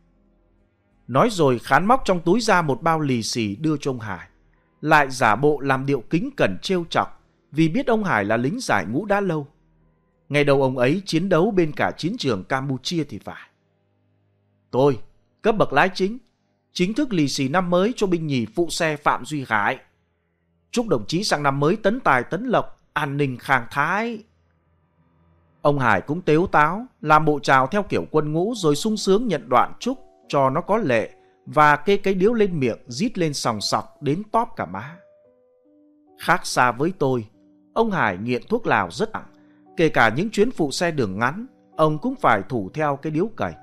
Nói rồi Khán móc trong túi ra một bao lì xì đưa cho ông Hải, lại giả bộ làm điệu kính cẩn trêu chọc, vì biết ông Hải là lính giải ngũ đã lâu. Ngày đầu ông ấy chiến đấu bên cả chiến trường Campuchia thì phải. Tôi, cấp bậc lái chính, chính thức lì xì năm mới cho binh nhì phụ xe Phạm Duy Hải. Chúc đồng chí sang năm mới tấn tài tấn lộc, an ninh khang thái. Ông Hải cũng tếu táo, làm bộ chào theo kiểu quân ngũ, rồi sung sướng nhận đoạn chúc cho nó có lệ, và kê cái điếu lên miệng rít lên sòng sọc đến tóp cả má. Khác xa với tôi, ông Hải nghiện thuốc lào rất nặng. Kể cả những chuyến phụ xe đường ngắn, ông cũng phải thủ theo cái điếu cày.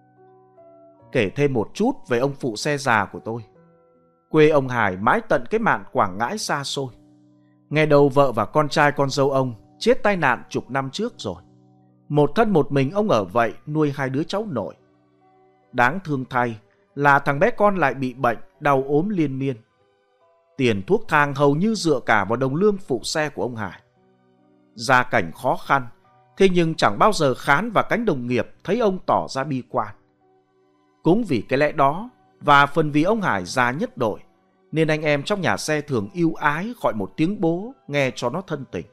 Kể thêm một chút về ông phụ xe già của tôi. Quê ông Hải mãi tận cái mạn Quảng Ngãi xa xôi. Ngày đầu vợ và con trai con dâu ông chết tai nạn chục năm trước rồi. Một thân một mình ông ở vậy nuôi hai đứa cháu nội. Đáng thương thay là thằng bé con lại bị bệnh, đau ốm liên miên. Tiền thuốc thang hầu như dựa cả vào đồng lương phụ xe của ông Hải. Gia cảnh khó khăn, thế nhưng chẳng bao giờ Khán và cánh đồng nghiệp thấy ông tỏ ra bi quan. Cũng vì cái lẽ đó, và phần vì ông Hải già nhất đội, nên anh em trong nhà xe thường ưu ái gọi một tiếng bố, nghe cho nó thân tình.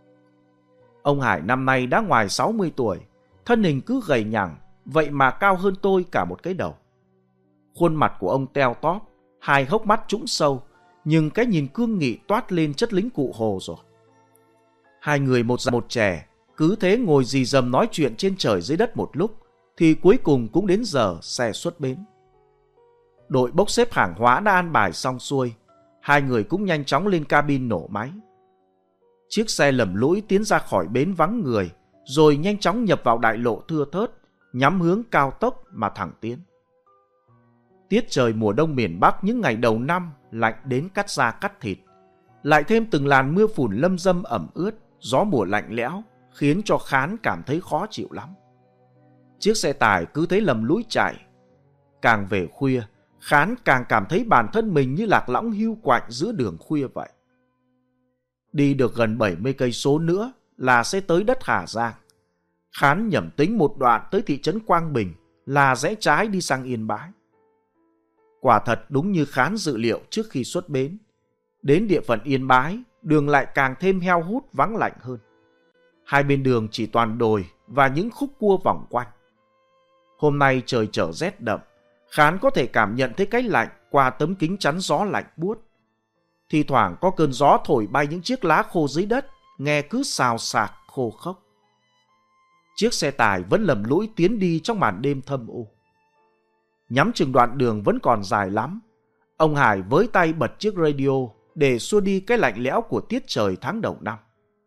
Ông Hải năm nay đã ngoài sáu mươi tuổi, thân hình cứ gầy nhẳng, vậy mà cao hơn tôi cả một cái đầu. Khuôn mặt của ông teo tóp, hai hốc mắt trũng sâu, nhưng cái nhìn cương nghị toát lên chất lính cụ Hồ rồi. Hai người một già một trẻ, cứ thế ngồi rì rầm nói chuyện trên trời dưới đất một lúc, thì cuối cùng cũng đến giờ xe xuất bến. Đội bốc xếp hàng hóa đã an bài xong xuôi, hai người cũng nhanh chóng lên cabin nổ máy. Chiếc xe lầm lũi tiến ra khỏi bến vắng người, rồi nhanh chóng nhập vào đại lộ thưa thớt, nhắm hướng cao tốc mà thẳng tiến. Tiết trời mùa đông miền Bắc những ngày đầu năm lạnh đến cắt da cắt thịt, lại thêm từng làn mưa phùn lâm dâm ẩm ướt, gió mùa lạnh lẽo, khiến cho Khán cảm thấy khó chịu lắm. Chiếc xe tải cứ thế lầm lũi chạy. Càng về khuya, Khán càng cảm thấy bản thân mình như lạc lõng hiu quạnh giữa đường khuya vậy. Đi được gần bảy mươi cây số nữa là sẽ tới đất Hà Giang. Khán nhẩm tính một đoạn tới thị trấn Quang Bình là rẽ trái đi sang Yên Bái. Quả thật đúng như Khán dự liệu trước khi xuất bến. Đến địa phận Yên Bái, đường lại càng thêm heo hút vắng lạnh hơn. Hai bên đường chỉ toàn đồi và những khúc cua vòng quanh. Hôm nay trời trở rét đậm, Khán có thể cảm nhận thấy cái lạnh qua tấm kính chắn gió lạnh buốt. Thì thoảng có cơn gió thổi bay những chiếc lá khô dưới đất, nghe cứ xào xạc khô khốc. Chiếc xe tải vẫn lầm lũi tiến đi trong màn đêm thâm u. Nhắm chừng đoạn đường vẫn còn dài lắm, ông Hải với tay bật chiếc radio để xua đi cái lạnh lẽo của tiết trời tháng đầu năm.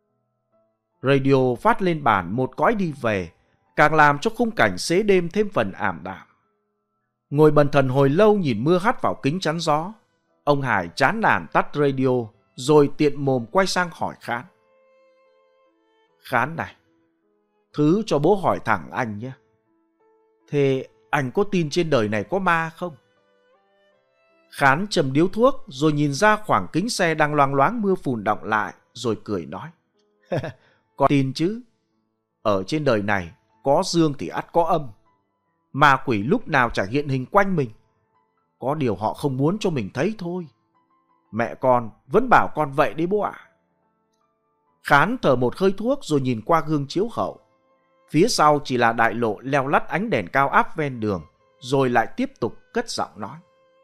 Radio phát lên bản một cõi đi về, càng làm cho khung cảnh xế đêm thêm phần ảm đạm. Ngồi bần thần hồi lâu nhìn mưa hắt vào kính chắn gió, ông Hải chán nản tắt radio, rồi tiện mồm quay sang hỏi Khán. Khán này, thứ cho bố hỏi thẳng anh nhé. Thế anh có tin trên đời này có ma không? Khán châm điếu thuốc rồi nhìn ra khoảng kính xe đang loang loáng mưa phùn đọng lại, rồi cười nói. Có tin chứ. Ở trên đời này có dương thì ắt có âm. Ma quỷ lúc nào chả hiện hình quanh mình. Có điều họ không muốn cho mình thấy thôi. Mẹ con vẫn bảo con vậy đấy bố ạ. Khán thở một hơi thuốc rồi nhìn qua gương chiếu hậu. Phía sau chỉ là đại lộ leo lắt ánh đèn cao áp ven đường, rồi lại tiếp tục cất giọng nói.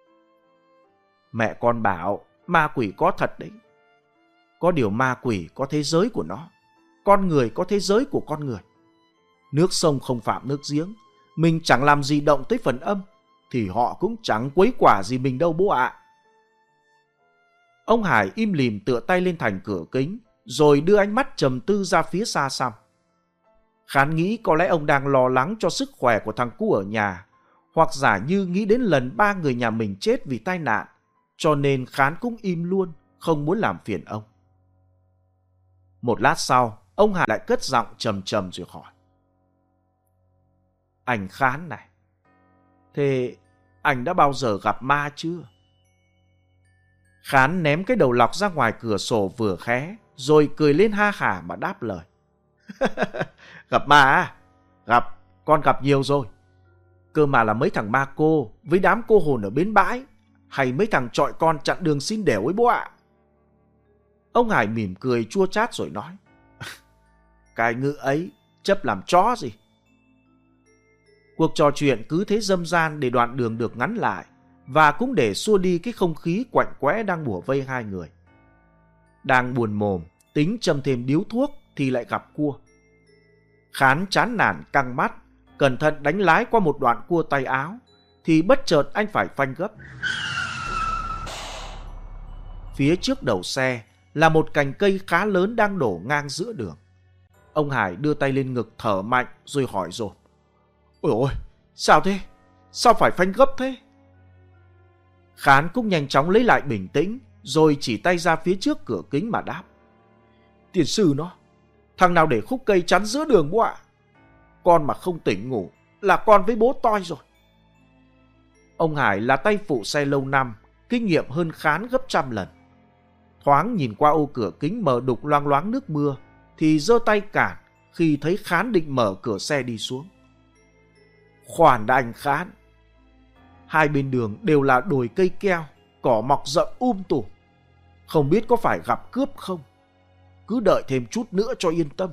Mẹ con bảo ma quỷ có thật đấy. Có điều ma quỷ có thế giới của nó, con người có thế giới của con người. Nước sông không phạm nước giếng, mình chẳng làm gì động tới phần âm, thì họ cũng chẳng quấy quả gì mình đâu bố ạ. Ông Hải im lìm tựa tay lên thành cửa kính, rồi đưa ánh mắt trầm tư ra phía xa xăm. Khán nghĩ có lẽ ông đang lo lắng cho sức khỏe của thằng cu ở nhà, hoặc giả như nghĩ đến lần ba người nhà mình chết vì tai nạn, cho nên Khán cũng im luôn, không muốn làm phiền ông. Một lát sau, ông Hải lại cất giọng trầm trầm rồi hỏi. Anh Khán này, thế anh đã bao giờ gặp ma chưa? Khán ném cái đầu lọc ra ngoài cửa sổ vừa khé, rồi cười lên ha hả mà đáp lời. Gặp ma à? Gặp, con gặp nhiều rồi. Cơ mà là mấy thằng ma cô với đám cô hồn ở bến bãi, hay mấy thằng chọi con chặn đường xin đẻo ấy bố ạ. Ông Hải mỉm cười chua chát rồi nói. Cái ngữ ấy chấp làm chó gì. Cuộc trò chuyện cứ thế dâm gian để đoạn đường được ngắn lại, và cũng để xua đi cái không khí quạnh quẽ đang bủa vây hai người. Đang buồn mồm, tính châm thêm điếu thuốc thì lại gặp cua. Khán chán nản căng mắt, cẩn thận đánh lái qua một đoạn cua tay áo, thì bất chợt anh phải phanh gấp. Phía trước đầu xe là một cành cây khá lớn đang đổ ngang giữa đường. Ông Hải đưa tay lên ngực thở mạnh rồi hỏi dồn. Ôi ôi, sao thế? Sao phải phanh gấp thế? Khán cũng nhanh chóng lấy lại bình tĩnh, rồi chỉ tay ra phía trước cửa kính mà đáp. Tiền sư nó, thằng nào để khúc cây chắn giữa đường bố ạ? Con mà không tỉnh ngủ là con với bố toi rồi. Ông Hải là tay phụ xe lâu năm, kinh nghiệm hơn Khán gấp trăm lần. Thoáng nhìn qua ô cửa kính mờ đục loang loáng nước mưa, thì giơ tay cản khi thấy Khán định mở cửa xe đi xuống. Khoan đã anh Khán. Hai bên đường đều là đồi cây keo, cỏ mọc rậm um tùm. Không biết có phải gặp cướp không? Cứ đợi thêm chút nữa cho yên tâm.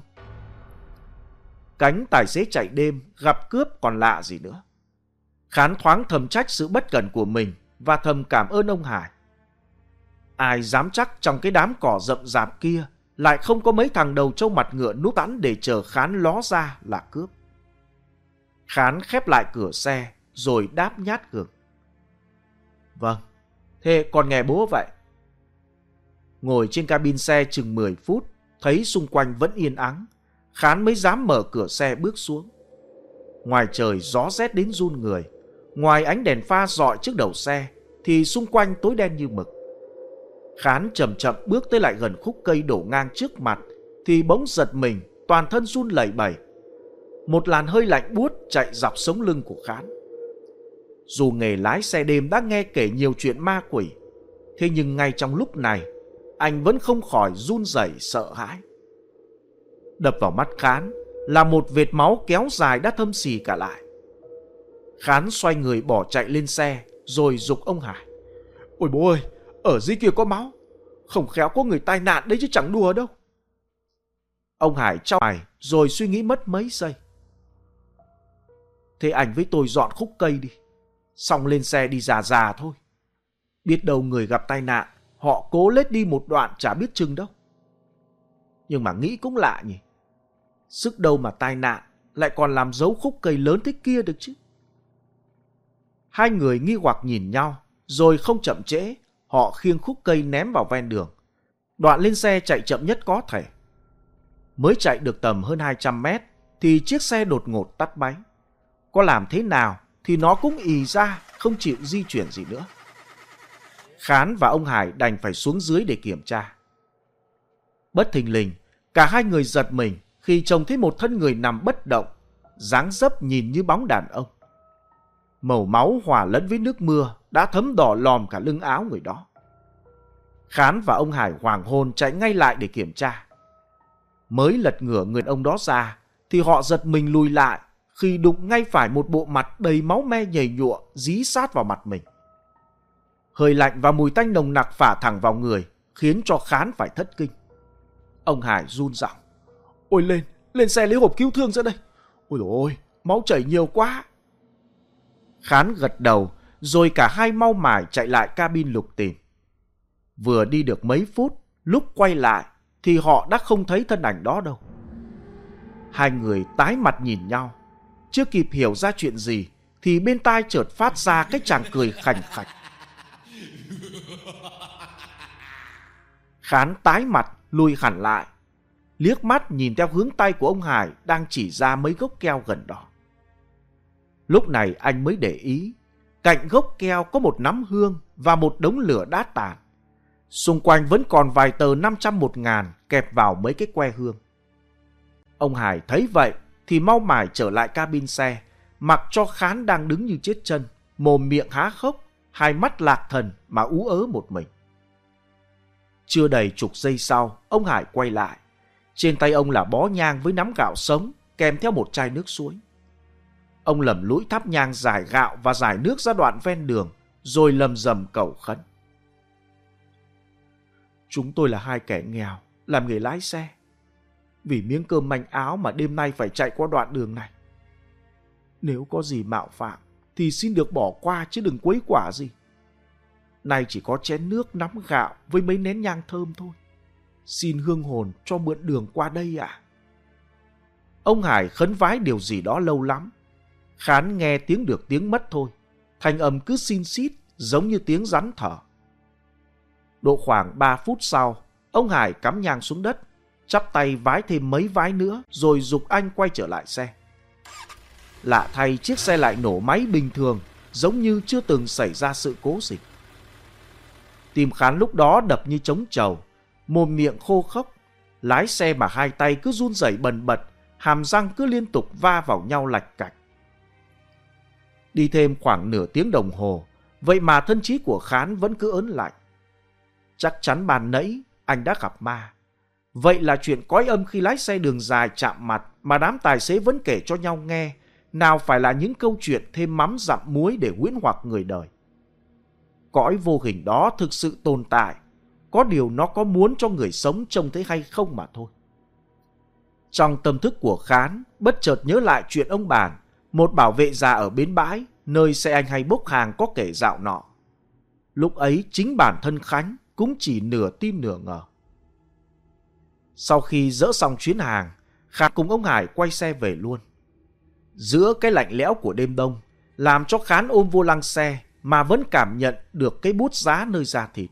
Cánh tài xế chạy đêm gặp cướp còn lạ gì nữa. Khán thoáng thầm trách sự bất cẩn của mình và thầm cảm ơn ông Hải. Ai dám chắc trong cái đám cỏ rậm rạp kia lại không có mấy thằng đầu trâu mặt ngựa núp tẵn để chờ Khán ló ra là cướp. Khán khép lại cửa xe rồi đáp nhát gừng. Vâng, thế con nghe bố vậy. Ngồi trên cabin xe chừng mười phút, thấy xung quanh vẫn yên ắng, Khán mới dám mở cửa xe bước xuống. Ngoài trời gió rét đến run người, ngoài ánh đèn pha rọi trước đầu xe thì xung quanh tối đen như mực. Khán chậm chậm bước tới lại gần khúc cây đổ ngang trước mặt thì bỗng giật mình, toàn thân run lẩy bẩy. Một làn hơi lạnh buốt chạy dọc sống lưng của Khán. Dù nghề lái xe đêm đã nghe kể nhiều chuyện ma quỷ, thế nhưng ngay trong lúc này anh vẫn không khỏi run rẩy sợ hãi. Đập vào mắt Khán là một vệt máu kéo dài đã thâm xì cả lại. Khán xoay người bỏ chạy lên xe rồi giục ông Hải. Ôi bố ơi, ở dưới kia có máu, không khéo có người tai nạn đấy chứ chẳng đùa đâu. Ông Hải chau mày rồi suy nghĩ mất mấy giây. Thế anh với tôi dọn khúc cây đi, xong lên xe đi già già thôi. Biết đâu người gặp tai nạn, họ cố lết đi một đoạn chả biết chừng đâu. Nhưng mà nghĩ cũng lạ nhỉ, sức đâu mà tai nạn lại còn làm dấu khúc cây lớn thế kia được chứ. Hai người nghi hoặc nhìn nhau, rồi không chậm trễ, họ khiêng khúc cây ném vào ven đường, đoạn lên xe chạy chậm nhất có thể. Mới chạy được tầm hơn hai trăm mét thì chiếc xe đột ngột tắt máy. Có làm thế nào thì nó cũng ì ra, không chịu di chuyển gì nữa. Khán và ông Hải đành phải xuống dưới để kiểm tra. Bất thình lình, cả hai người giật mình khi trông thấy một thân người nằm bất động, dáng dấp nhìn như bóng đàn ông. Màu máu hòa lẫn với nước mưa đã thấm đỏ lòm cả lưng áo người đó. Khán và ông Hải hoảng hồn chạy ngay lại để kiểm tra. Mới lật ngửa người ông đó ra thì họ giật mình lùi lại khi đụng ngay phải một bộ mặt đầy máu me nhầy nhụa dí sát vào mặt mình. Hơi lạnh và mùi tanh nồng nặc phả thẳng vào người khiến cho Khán phải thất kinh. Ông Hải run giọng. Ôi lên, lên xe lấy hộp cứu thương ra đây. Ôi dồi ôi, máu chảy nhiều quá. Khán gật đầu rồi cả hai mau mải chạy lại cabin lục tìm. Vừa đi được mấy phút, lúc quay lại thì họ đã không thấy thân ảnh đó đâu. Hai người tái mặt nhìn nhau, chưa kịp hiểu ra chuyện gì thì bên tai chợt phát ra cái tràng cười khành khạch. Khán tái mặt lùi hẳn lại, liếc mắt nhìn theo hướng tay của ông Hải đang chỉ ra mấy gốc keo gần đó. Lúc này anh mới để ý, cạnh gốc keo có một nắm hương và một đống lửa đá tàn. Xung quanh vẫn còn vài tờ năm trăm một ngàn kẹp vào mấy cái que hương. Ông Hải thấy vậy thì mau mải trở lại cabin xe, mặc cho Khán đang đứng như chết chân, mồm miệng há hốc, hai mắt lạc thần mà ú ớ một mình. Chưa đầy chục giây sau, ông Hải quay lại. Trên tay ông là bó nhang với nắm gạo sống, kèm theo một chai nước suối. Ông lầm lũi thắp nhang rải gạo và rải nước ra đoạn ven đường, rồi lầm rầm cầu khấn. Chúng tôi là hai kẻ nghèo, làm nghề lái xe. Vì miếng cơm manh áo mà đêm nay phải chạy qua đoạn đường này. Nếu có gì mạo phạm thì xin được bỏ qua chứ đừng quấy quả gì. Nay chỉ có chén nước nắm gạo với mấy nén nhang thơm thôi. Xin hương hồn cho mượn đường qua đây ạ. À? Ông Hải khấn vái điều gì đó lâu lắm. Khán nghe tiếng được tiếng mất thôi. Thanh âm cứ xin xít giống như tiếng rắn thở. Độ khoảng ba phút sau, ông Hải cắm nhang xuống đất, chắp tay vái thêm mấy vái nữa rồi giục anh quay trở lại xe. Lạ thay, chiếc xe lại nổ máy bình thường, giống như chưa từng xảy ra sự cố gì. Tim Khán lúc đó đập như trống trầu, mồm miệng khô khốc, lái xe mà hai tay cứ run rẩy bần bật, hàm răng cứ liên tục va vào nhau lạch cạch. Đi thêm khoảng nửa tiếng đồng hồ, vậy mà thân trí của Khán vẫn cứ ớn lạnh. Chắc chắn ban nãy anh đã gặp ma. Vậy là chuyện cõi âm khi lái xe đường dài chạm mặt mà đám tài xế vẫn kể cho nhau nghe, nào phải là những câu chuyện thêm mắm dặm muối để huyễn hoặc người đời. Cõi vô hình đó thực sự tồn tại, có điều nó có muốn cho người sống trông thấy hay không mà thôi. Trong tâm thức của Khán, bất chợt nhớ lại chuyện ông Bản, một bảo vệ già ở bến bãi, nơi xe anh hay bốc hàng có kể dạo nọ. Lúc ấy chính bản thân Khánh cũng chỉ nửa tin nửa ngờ. Sau khi dỡ xong chuyến hàng, Khán cùng ông Hải quay xe về luôn. Giữa cái lạnh lẽo của đêm đông, làm cho Khán ôm vô lăng xe mà vẫn cảm nhận được cái bút giá nơi da thịt.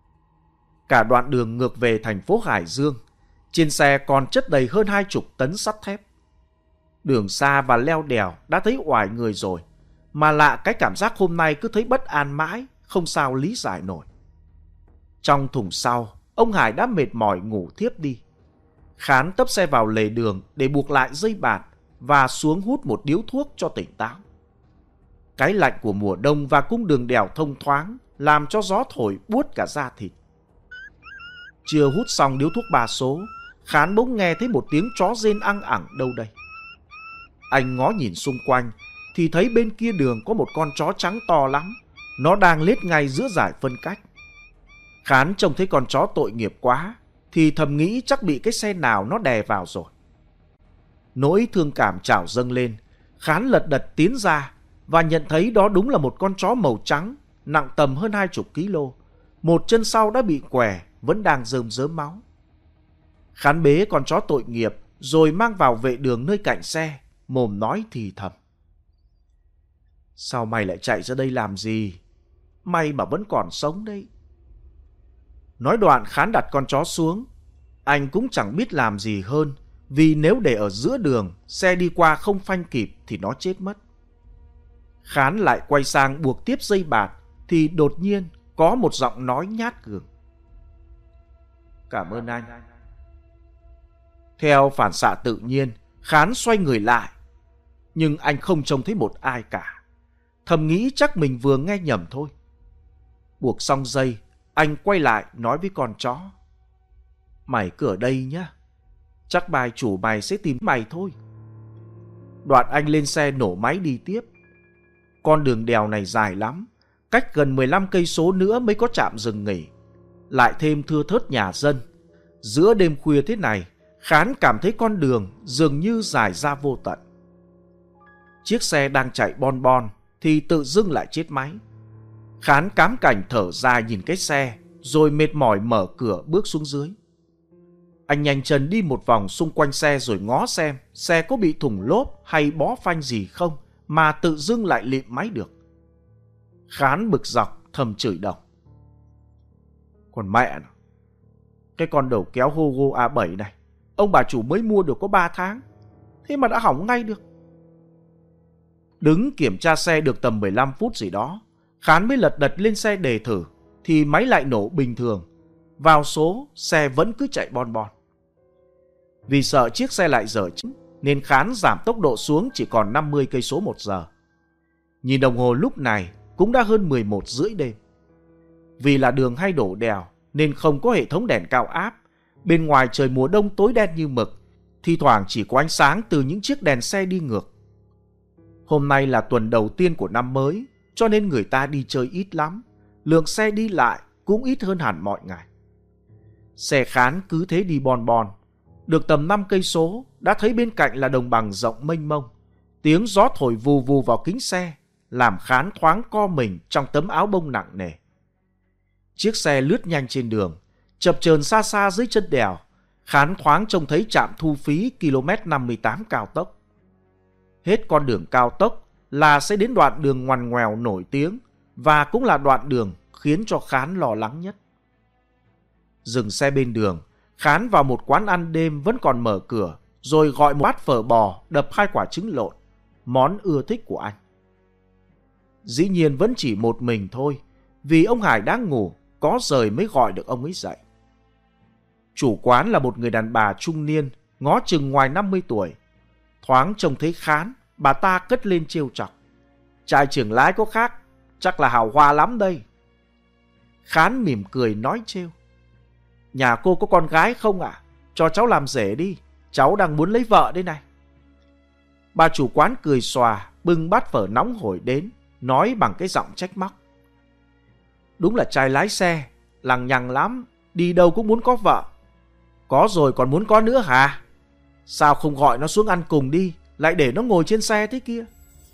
Cả đoạn đường ngược về thành phố Hải Dương, trên xe còn chất đầy hơn hai chục tấn sắt thép. Đường xa và leo đèo đã thấy oải người rồi, mà lạ cái cảm giác hôm nay cứ thấy bất an mãi, không sao lý giải nổi. Trong thùng sau, ông Hải đã mệt mỏi ngủ thiếp đi. Khán tấp xe vào lề đường để buộc lại dây bạt và xuống hút một điếu thuốc cho tỉnh táo. Cái lạnh của mùa đông và cung đường đèo thông thoáng làm cho gió thổi buốt cả da thịt. Chưa hút xong điếu thuốc ba số, Khán bỗng nghe thấy một tiếng chó rên ăng ẳng đâu đây. Anh ngó nhìn xung quanh thì thấy bên kia đường có một con chó trắng to lắm. Nó đang lết ngay giữa dải phân cách. Khán trông thấy con chó tội nghiệp quá thì thầm nghĩ chắc bị cái xe nào nó đè vào rồi. Nỗi thương cảm trào dâng lên, Khán lật đật tiến ra và nhận thấy đó đúng là một con chó màu trắng, nặng tầm hơn hai chục ký lô. Một chân sau đã bị què, vẫn đang rơm rớm máu. Khán bế con chó tội nghiệp rồi mang vào vệ đường nơi cạnh xe, mồm nói thì thầm. Sao mày lại chạy ra đây làm gì? May mà vẫn còn sống đấy. Nói đoạn Khán đặt con chó xuống. Anh cũng chẳng biết làm gì hơn, vì nếu để ở giữa đường, xe đi qua không phanh kịp thì nó chết mất. Khán lại quay sang buộc tiếp dây bạt thì đột nhiên có một giọng nói nhát gường. Cảm ơn anh. Theo phản xạ tự nhiên, Khán xoay người lại. Nhưng anh không trông thấy một ai cả. Thầm nghĩ chắc mình vừa nghe nhầm thôi. Buộc xong dây, anh quay lại nói với con chó. Mày cứ ở đây nhá. Chắc bài chủ mày sẽ tìm mày thôi. Đoạn anh lên xe nổ máy đi tiếp. Con đường đèo này dài lắm, cách gần mười lăm cây số nữa mới có trạm dừng nghỉ. Lại thêm thưa thớt nhà dân. Giữa đêm khuya thế này, Khán cảm thấy con đường dường như dài ra vô tận. Chiếc xe đang chạy bon bon thì tự dưng lại chết máy. Khán cám cảnh thở dài nhìn cái xe, rồi mệt mỏi mở cửa bước xuống dưới. Anh nhanh chân đi một vòng xung quanh xe rồi ngó xem xe có bị thủng lốp hay bó phanh gì không mà tự dưng lại lịm máy được. Khán bực dọc thầm chửi đồng. Còn mẹ nó, cái con đầu kéo Hogo a bảy này, ông bà chủ mới mua được có ba tháng, thế mà đã hỏng ngay được. Đứng kiểm tra xe được tầm mười lăm phút gì đó, Khán mới lật đật lên xe để thử, thì máy lại nổ bình thường. vào số xe vẫn cứ chạy bon bon. Vì sợ chiếc xe lại dở chứng nên Khán giảm tốc độ xuống chỉ còn năm mươi cây số một giờ. Nhìn đồng hồ lúc này cũng đã hơn mười một rưỡi đêm. Vì là đường hay đổ đèo nên không có hệ thống đèn cao áp. Bên ngoài trời mùa đông tối đen như mực, thi thoảng chỉ có ánh sáng từ những chiếc đèn xe đi ngược. Hôm nay là tuần đầu tiên của năm mới, cho nên người ta đi chơi ít lắm. Lượng xe đi lại cũng ít hơn hẳn mọi ngày. Xe Khán cứ thế đi bon bon. Được tầm năm cây số đã thấy bên cạnh là đồng bằng rộng mênh mông. Tiếng gió thổi vù vù vào kính xe làm Khán thoáng co mình trong tấm áo bông nặng nề. Chiếc xe lướt nhanh trên đường, chập chờn xa xa dưới chân đèo. Khán thoáng trông thấy trạm thu phí ki lô mét năm mươi tám cao tốc. Hết con đường cao tốc là sẽ đến đoạn đường ngoằn ngoèo nổi tiếng và cũng là đoạn đường khiến cho Khán lo lắng nhất. Dừng xe bên đường, Khán vào một quán ăn đêm vẫn còn mở cửa, rồi gọi một bát phở bò đập hai quả trứng lộn, món ưa thích của anh. Dĩ nhiên vẫn chỉ một mình thôi, vì ông Hải đang ngủ, có rời mới gọi được ông ấy dậy. Chủ quán là một người đàn bà trung niên, ngó chừng ngoài năm mươi tuổi. Thoáng trông thấy Khán, bà ta cất lên trêu chọc. Trai trưởng lái có khác, chắc là hào hoa lắm đây. Khán mỉm cười nói trêu. Nhà cô có con gái không ạ? À? Cho cháu làm rể đi, cháu đang muốn lấy vợ đây này. Bà chủ quán cười xòa, bưng bát phở nóng hổi đến, nói bằng cái giọng trách móc. Đúng là trai lái xe, lằng nhằng lắm, đi đâu cũng muốn có vợ. Có rồi còn muốn có nữa hả? Sao không gọi nó xuống ăn cùng đi, lại để nó ngồi trên xe thế kia?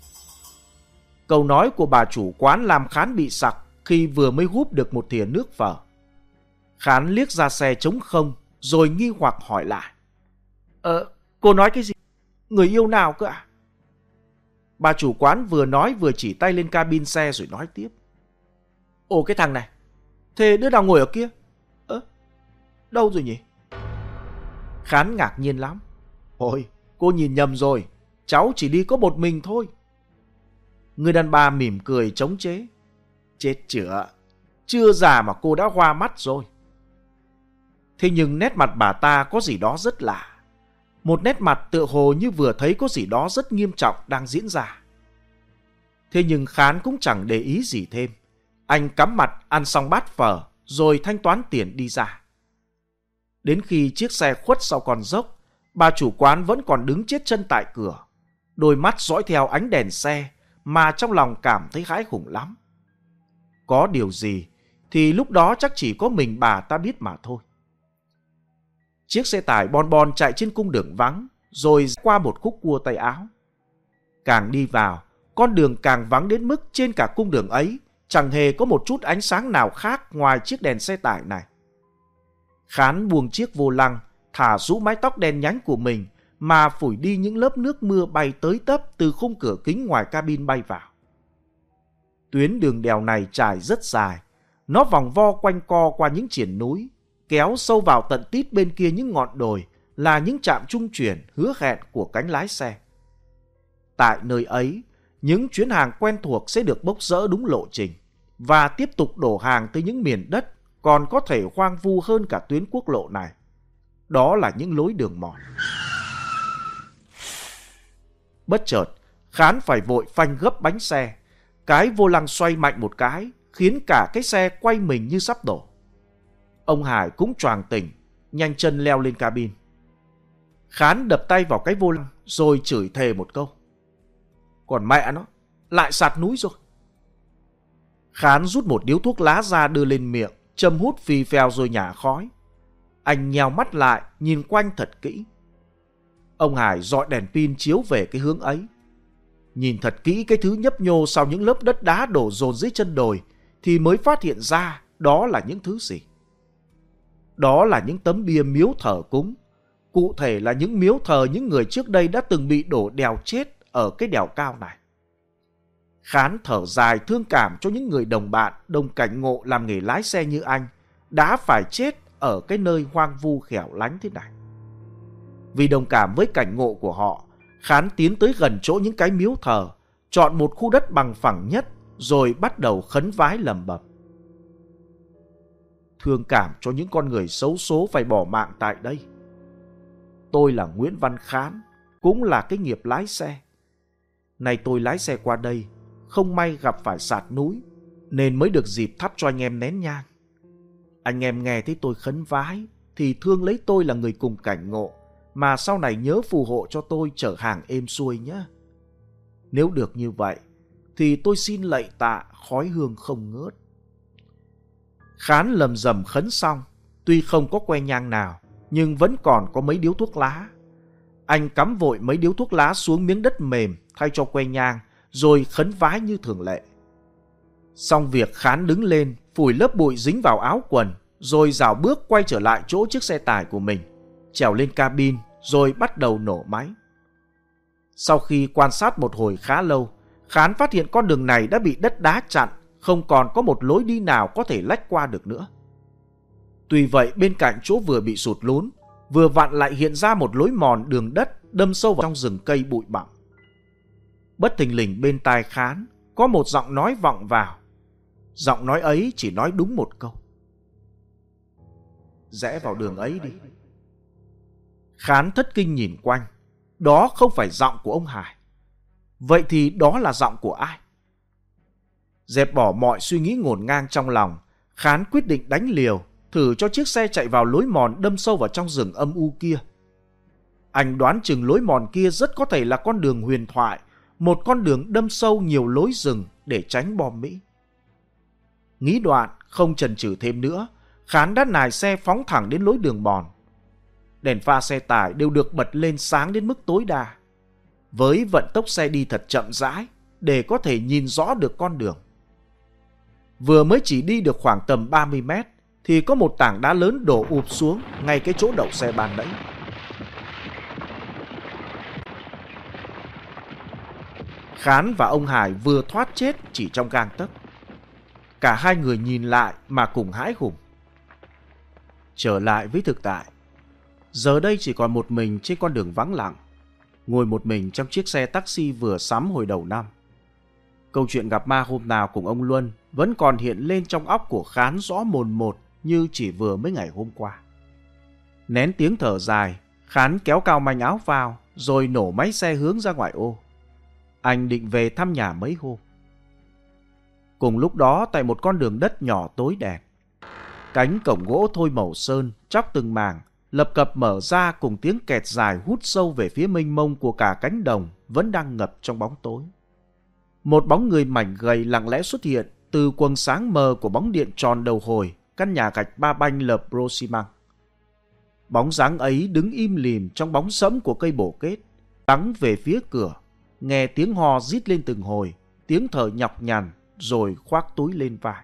Câu nói của bà chủ quán làm Khán bị sặc khi vừa mới húp được một thìa nước phở. Khán liếc ra xe trống không, rồi nghi hoặc hỏi lại. Ờ, cô nói cái gì? Người yêu nào cơ ạ? À? Bà chủ quán vừa nói vừa chỉ tay lên cabin xe rồi nói tiếp. Ồ cái thằng này, thế đứa nào ngồi ở kia? Ơ, đâu rồi nhỉ? Khán ngạc nhiên lắm. Ôi, cô nhìn nhầm rồi, cháu chỉ đi có một mình thôi. Người đàn bà mỉm cười chống chế. Chết chữa, chưa già mà cô đã hoa mắt rồi. Thế nhưng nét mặt bà ta có gì đó rất lạ. Một nét mặt tựa hồ như vừa thấy có gì đó rất nghiêm trọng đang diễn ra. Thế nhưng Khán cũng chẳng để ý gì thêm. Anh cắm mặt ăn xong bát phở rồi thanh toán tiền đi ra. Đến khi chiếc xe khuất sau con dốc, bà chủ quán vẫn còn đứng chết chân tại cửa, đôi mắt dõi theo ánh đèn xe mà trong lòng cảm thấy hãi hùng lắm. Có điều gì thì lúc đó chắc chỉ có mình bà ta biết mà thôi. Chiếc xe tải bon bon chạy trên cung đường vắng, rồi qua một khúc cua tay áo. Càng đi vào, con đường càng vắng đến mức trên cả cung đường ấy chẳng hề có một chút ánh sáng nào khác ngoài chiếc đèn xe tải này. Khán buông chiếc vô lăng, thả rũ mái tóc đen nhánh của mình mà phủi đi những lớp nước mưa bay tới tấp từ khung cửa kính ngoài cabin bay vào. Tuyến đường đèo này trải rất dài, nó vòng vo quanh co qua những triển núi, kéo sâu vào tận tít bên kia những ngọn đồi là những trạm trung chuyển hứa hẹn của cánh lái xe. Tại nơi ấy, những chuyến hàng quen thuộc sẽ được bốc rỡ đúng lộ trình và tiếp tục đổ hàng tới những miền đất còn có thể hoang vu hơn cả tuyến quốc lộ này. Đó là những lối đường mòn. Bất chợt, Khán phải vội phanh gấp bánh xe. Cái vô lăng xoay mạnh một cái, khiến cả cái xe quay mình như sắp đổ. Ông Hải cũng choàng tỉnh, nhanh chân leo lên cabin. Khán đập tay vào cái vô lăng rồi chửi thề một câu. Còn mẹ nó, lại sạt núi rồi. Khán rút một điếu thuốc lá ra đưa lên miệng, châm hút phì phèo rồi nhả khói. Anh nheo mắt lại, nhìn quanh thật kỹ. Ông Hải dọi đèn pin chiếu về cái hướng ấy. Nhìn thật kỹ cái thứ nhấp nhô sau những lớp đất đá đổ dồn dưới chân đồi thì mới phát hiện ra đó là những thứ gì. Đó là những tấm bia miếu thờ cúng. Cụ thể là những miếu thờ những người trước đây đã từng bị đổ đèo chết ở cái đèo cao này. Khán thở dài thương cảm cho những người đồng bạn, đồng cảnh ngộ làm nghề lái xe như anh đã phải chết ở cái nơi hoang vu hẻo lánh thế này. Vì đồng cảm với cảnh ngộ của họ, Khán tiến tới gần chỗ những cái miếu thờ, chọn một khu đất bằng phẳng nhất rồi bắt đầu khấn vái lẩm bẩm. thương cảm cho những con người xấu số phải bỏ mạng tại đây. Tôi là Nguyễn Văn Khán, cũng là cái nghiệp lái xe. Nay tôi lái xe qua đây, không may gặp phải sạt núi, nên mới được dịp thắp cho anh em nén nhang. Anh em nghe thấy tôi khấn vái, thì thương lấy tôi là người cùng cảnh ngộ, mà sau này nhớ phù hộ cho tôi chở hàng êm xuôi nhé. Nếu được như vậy, thì tôi xin lạy tạ khói hương không ngớt. Khán lầm rầm khấn xong, tuy không có que nhang nào, nhưng vẫn còn có mấy điếu thuốc lá. Anh cắm vội mấy điếu thuốc lá xuống miếng đất mềm thay cho que nhang, rồi khấn vái như thường lệ. Xong việc, Khán đứng lên, phủi lớp bụi dính vào áo quần, rồi rảo bước quay trở lại chỗ chiếc xe tải của mình, trèo lên cabin, rồi bắt đầu nổ máy. Sau khi quan sát một hồi khá lâu, Khán phát hiện con đường này đã bị đất đá chặn, không còn có một lối đi nào có thể lách qua được nữa. Tuy vậy, bên cạnh chỗ vừa bị sụt lún, vừa vặn lại hiện ra một lối mòn đường đất đâm sâu vào trong rừng cây bụi bặm. Bất thình lình bên tai Khán có một giọng nói vọng vào. Giọng nói ấy chỉ nói đúng một câu: rẽ vào đường ấy đi. Khán thất kinh nhìn quanh. Đó không phải giọng của ông Hải. Vậy thì đó là giọng của ai? Dẹp bỏ mọi suy nghĩ ngổn ngang trong lòng, Khán quyết định đánh liều, thử cho chiếc xe chạy vào lối mòn đâm sâu vào trong rừng âm u kia. Anh đoán chừng lối mòn kia rất có thể là con đường huyền thoại, một con đường đâm sâu nhiều lối rừng để tránh bom Mỹ. Nghĩ đoạn, không chần chừ thêm nữa, Khán đã nài xe phóng thẳng đến lối đường mòn. Đèn pha xe tải đều được bật lên sáng đến mức tối đa, với vận tốc xe đi thật chậm rãi để có thể nhìn rõ được con đường. Vừa mới chỉ đi được khoảng tầm ba mươi mét thì có một tảng đá lớn đổ ụp xuống ngay cái chỗ đậu xe ban nãy. Khán và ông Hải vừa thoát chết chỉ trong gang tấc. Cả hai người nhìn lại mà cùng hãi hùng. Trở lại với thực tại, giờ đây chỉ còn một mình trên con đường vắng lặng, ngồi một mình trong chiếc xe taxi vừa sắm hồi đầu năm. Câu chuyện gặp ma hôm nào cùng ông Luân vẫn còn hiện lên trong óc của Khán rõ mồn một như chỉ vừa mấy ngày hôm qua. Nén tiếng thở dài, Khán kéo cao manh áo vào rồi nổ máy xe hướng ra ngoại ô. Anh định về thăm nhà mấy hôm. Cùng lúc đó, tại một con đường đất nhỏ tối đèn, cánh cổng gỗ thôi màu sơn chóc từng màng lập cập mở ra cùng tiếng kẹt dài hút sâu về phía mênh mông của cả cánh đồng vẫn đang ngập trong bóng tối. Một bóng người mảnh gầy lặng lẽ xuất hiện từ quầng sáng mờ của bóng điện tròn đầu hồi căn nhà gạch ba banh lợp rô xi măng. Bóng dáng ấy đứng im lìm trong bóng sẫm của cây bổ kết, đắng về phía cửa, nghe tiếng ho rít lên từng hồi, tiếng thở nhọc nhằn, rồi khoác túi lên vai.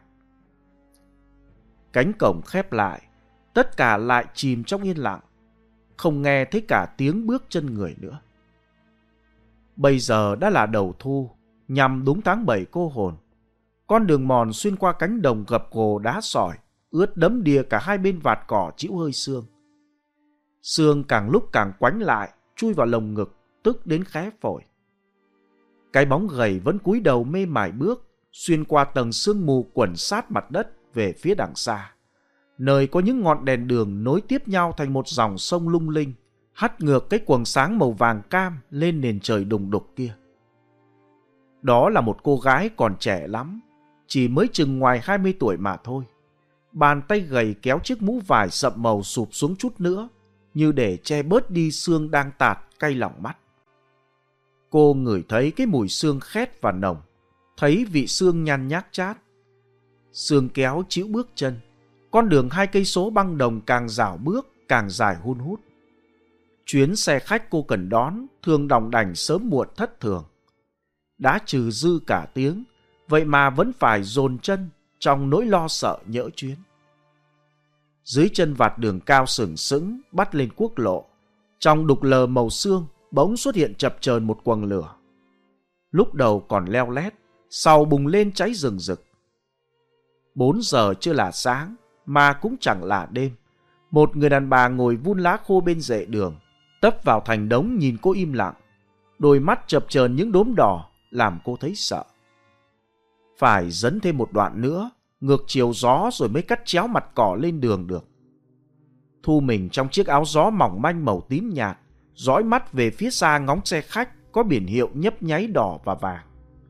Cánh cổng khép lại, tất cả lại chìm trong yên lặng, không nghe thấy cả tiếng bước chân người nữa. Bây giờ đã là đầu thu, nhằm đúng tháng bảy cô hồn. Con đường mòn xuyên qua cánh đồng gập gồ đá sỏi, ướt đẫm đìa cả hai bên vạt cỏ chĩu hơi sương. Sương càng lúc càng quánh lại, chui vào lồng ngực, tức đến khé phổi. Cái bóng gầy vẫn cúi đầu mê mải bước, xuyên qua tầng sương mù quẩn sát mặt đất về phía đằng xa, nơi có những ngọn đèn đường nối tiếp nhau thành một dòng sông lung linh, hắt ngược cái quầng sáng màu vàng cam lên nền trời đùng đục kia. Đó là một cô gái còn trẻ lắm, chỉ mới chừng ngoài hai mươi tuổi mà thôi. Bàn tay gầy kéo chiếc mũ vải sậm màu sụp xuống chút nữa, như để che bớt đi sương đang tạt cay lòng mắt. Cô ngửi thấy cái mùi sương khét và nồng, thấy vị sương nhăn nhác chát. Sương kéo chĩu bước chân, con đường hai cây số băng đồng càng rảo bước, càng dài hun hút. Chuyến xe khách cô cần đón thường đòng đành sớm muộn thất thường. Đã trừ dư cả tiếng, vậy mà vẫn phải dồn chân trong nỗi lo sợ nhỡ chuyến. Dưới chân vạt đường cao sừng sững bắt lên quốc lộ, trong đục lờ màu sương bỗng xuất hiện chập chờn một quầng lửa. Lúc đầu còn leo lét, sau bùng lên cháy rừng rực. Bốn giờ chưa là sáng, mà cũng chẳng là đêm. Một người đàn bà ngồi vun lá khô bên rễ đường, tấp vào thành đống nhìn cô im lặng. Đôi mắt chập chờn những đốm đỏ làm cô thấy sợ. Phải dấn thêm một đoạn nữa, ngược chiều gió rồi mới cắt chéo mặt cỏ lên đường được. Thu mình trong chiếc áo gió mỏng manh màu tím nhạt, dõi mắt về phía xa ngóng xe khách có biển hiệu nhấp nháy đỏ và vàng.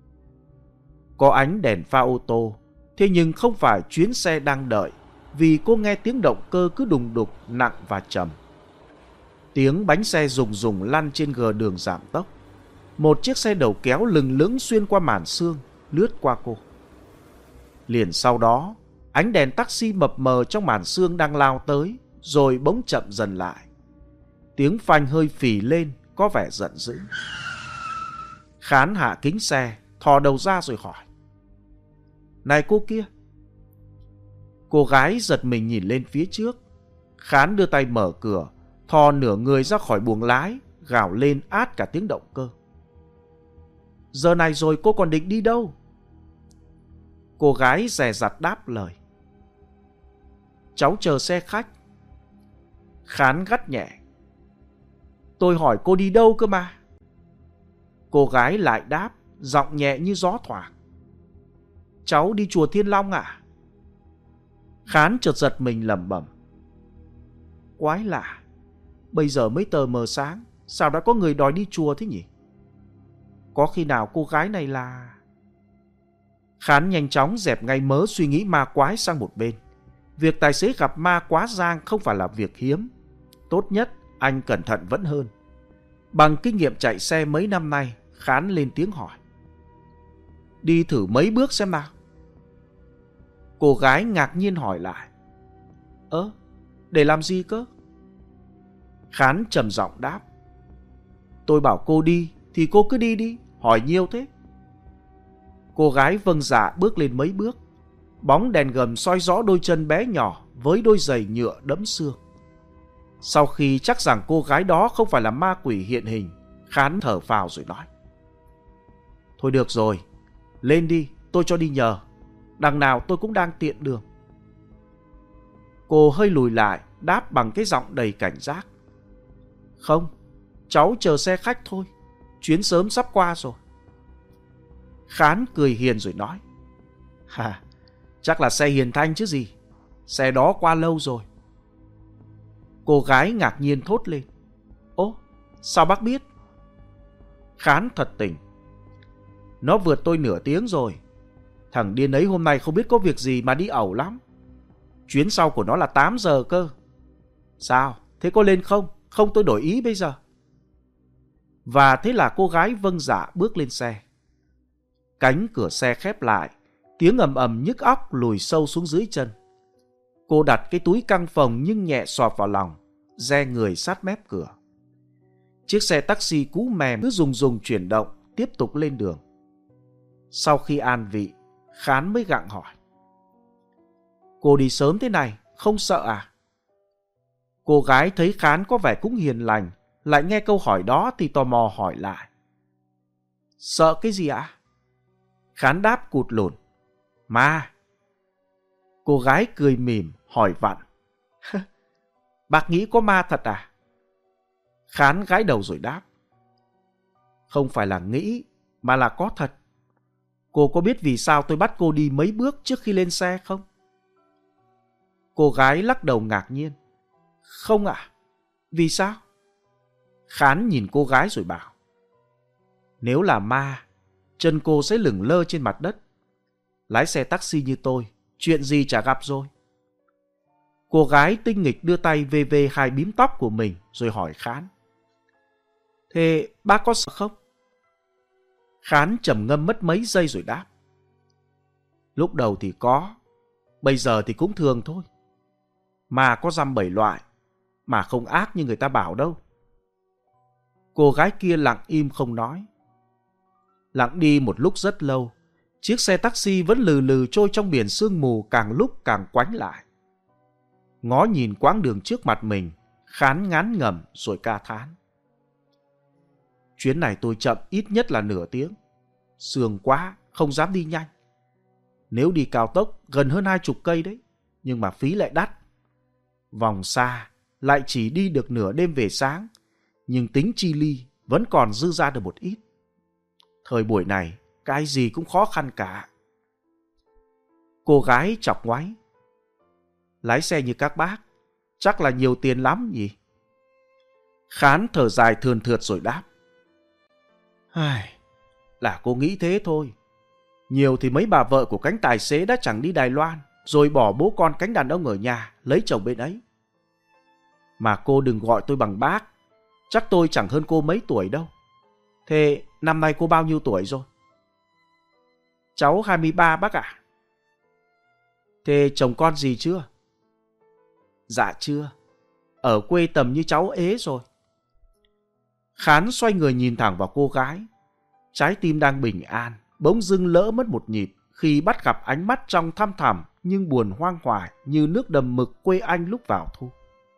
Có ánh đèn pha ô tô, thế nhưng không phải chuyến xe đang đợi, vì cô nghe tiếng động cơ cứ đùng đục nặng và trầm. Tiếng bánh xe rùng rùng lăn trên gờ đường giảm tốc. Một chiếc xe đầu kéo lừng lững xuyên qua màn sương, lướt qua cô. Liền sau đó, ánh đèn taxi mập mờ trong màn sương đang lao tới, rồi bỗng chậm dần lại. Tiếng phanh hơi phì lên, có vẻ giận dữ. Khán hạ kính xe, thò đầu ra rồi hỏi: "Này cô kia." Cô gái giật mình nhìn lên phía trước. Khán đưa tay mở cửa, thò nửa người ra khỏi buồng lái, gào lên át cả tiếng động cơ: "Giờ này rồi cô còn định đi đâu?" Cô gái dè dặt đáp lời: "Cháu chờ xe khách." Khán gắt nhẹ: "Tôi hỏi cô đi đâu cơ mà?" Cô gái lại đáp, giọng nhẹ như gió thoảng: "Cháu đi chùa Thiên Long ạ." Khán chợt giật mình lẩm bẩm: "Quái lạ, bây giờ mới tờ mờ sáng, sao đã có người đòi đi chùa thế nhỉ? Có khi nào cô gái này là..." Khán nhanh chóng dẹp ngay mớ suy nghĩ ma quái sang một bên. Việc tài xế gặp ma quá giang không phải là việc hiếm. Tốt nhất anh cẩn thận vẫn hơn. Bằng kinh nghiệm chạy xe mấy năm nay, Khán lên tiếng hỏi: "Đi thử mấy bước xem nào." Cô gái ngạc nhiên hỏi lại: "Ơ, để làm gì cơ?" Khán trầm giọng đáp: "Tôi bảo cô đi thì cô cứ đi đi, hỏi nhiều thế." Cô gái vâng dạ bước lên mấy bước. Bóng đèn gầm soi rõ đôi chân bé nhỏ với đôi giày nhựa đẫm xương. Sau khi chắc rằng cô gái đó không phải là ma quỷ hiện hình, Khán thở phào rồi nói: "Thôi được rồi, lên đi, tôi cho đi nhờ. Đằng nào tôi cũng đang tiện đường." Cô hơi lùi lại, đáp bằng cái giọng đầy cảnh giác: "Không, cháu chờ xe khách thôi, chuyến sớm sắp qua rồi." Khán cười hiền rồi nói: "Hà, chắc là xe Hiền Thanh chứ gì, xe đó qua lâu rồi." Cô gái ngạc nhiên thốt lên: "Ố, sao bác biết?" Khán thật tình: "Nó vượt tôi nửa tiếng rồi. Thằng điên ấy hôm nay không biết có việc gì mà đi ẩu lắm. Chuyến sau của nó là tám giờ cơ. Sao, thế có lên không? Không tôi đổi ý bây giờ." Và thế là cô gái vâng dạ bước lên xe. Cánh cửa xe khép lại, tiếng ầm ầm nhức óc lùi sâu xuống dưới chân. Cô đặt cái túi căng phồng nhưng nhẹ xọp vào lòng, re người sát mép cửa. Chiếc xe taxi cũ mềm cứ rùng rùng chuyển động, tiếp tục lên đường. Sau khi an vị, Khán mới gặng hỏi: "Cô đi sớm thế này, không sợ à?" Cô gái thấy Khán có vẻ cũng hiền lành, lại nghe câu hỏi đó thì tò mò hỏi lại: "Sợ cái gì ạ?" Khán đáp cụt lùn: "Ma." Cô gái cười mỉm hỏi vặn: "Bác nghĩ có ma thật à?" Khán gãi đầu rồi đáp: "Không phải là nghĩ, mà là có thật. Cô có biết vì sao tôi bắt cô đi mấy bước trước khi lên xe không?" Cô gái lắc đầu ngạc nhiên: "Không ạ, vì sao?" Khán nhìn cô gái rồi bảo: "Nếu là ma, chân cô sẽ lửng lơ trên mặt đất. Lái xe taxi như tôi, chuyện gì chả gặp rồi." Cô gái tinh nghịch đưa tay vê vê hai bím tóc của mình rồi hỏi Khán: "Thế bác có sợ không?" Khán trầm ngâm mất mấy giây rồi đáp: "Lúc đầu thì có, bây giờ thì cũng thường thôi. Mà có dăm bảy loại, mà không ác như người ta bảo đâu." Cô gái kia lặng im không nói. Lặng đi một lúc rất lâu, chiếc xe taxi vẫn lừ lừ trôi trong biển sương mù càng lúc càng quánh lại. Ngó nhìn quãng đường trước mặt mình, Khán ngán ngẩm rồi ca thán: "Chuyến này tôi chậm ít nhất là nửa tiếng. Sương quá, không dám đi nhanh. Nếu đi cao tốc gần hơn hai chục cây đấy, nhưng mà phí lại đắt. Vòng xa lại chỉ đi được nửa đêm về sáng, nhưng tính chi ly vẫn còn dư ra được một ít. Thời buổi này, cái gì cũng khó khăn cả." Cô gái chọc ngoáy. Lái xe như các bác, chắc là nhiều tiền lắm nhỉ? Khán thở dài thườn thượt rồi đáp. Ai, là cô nghĩ thế thôi. Nhiều thì mấy bà vợ của cánh tài xế đã chẳng đi Đài Loan, rồi bỏ bố con cánh đàn ông ở nhà, lấy chồng bên ấy. Mà cô đừng gọi tôi bằng bác, chắc tôi chẳng hơn cô mấy tuổi đâu. Thế năm nay cô bao nhiêu tuổi rồi? Cháu hai mươi ba bác ạ. Thế chồng con gì chưa? Dạ chưa. Ở quê tầm như cháu ế rồi. Khán xoay người nhìn thẳng vào cô gái. Trái tim đang bình an, bỗng dưng lỡ mất một nhịp khi bắt gặp ánh mắt trong thăm thẳm nhưng buồn hoang hoài như nước đầm mực quê anh lúc vào thu.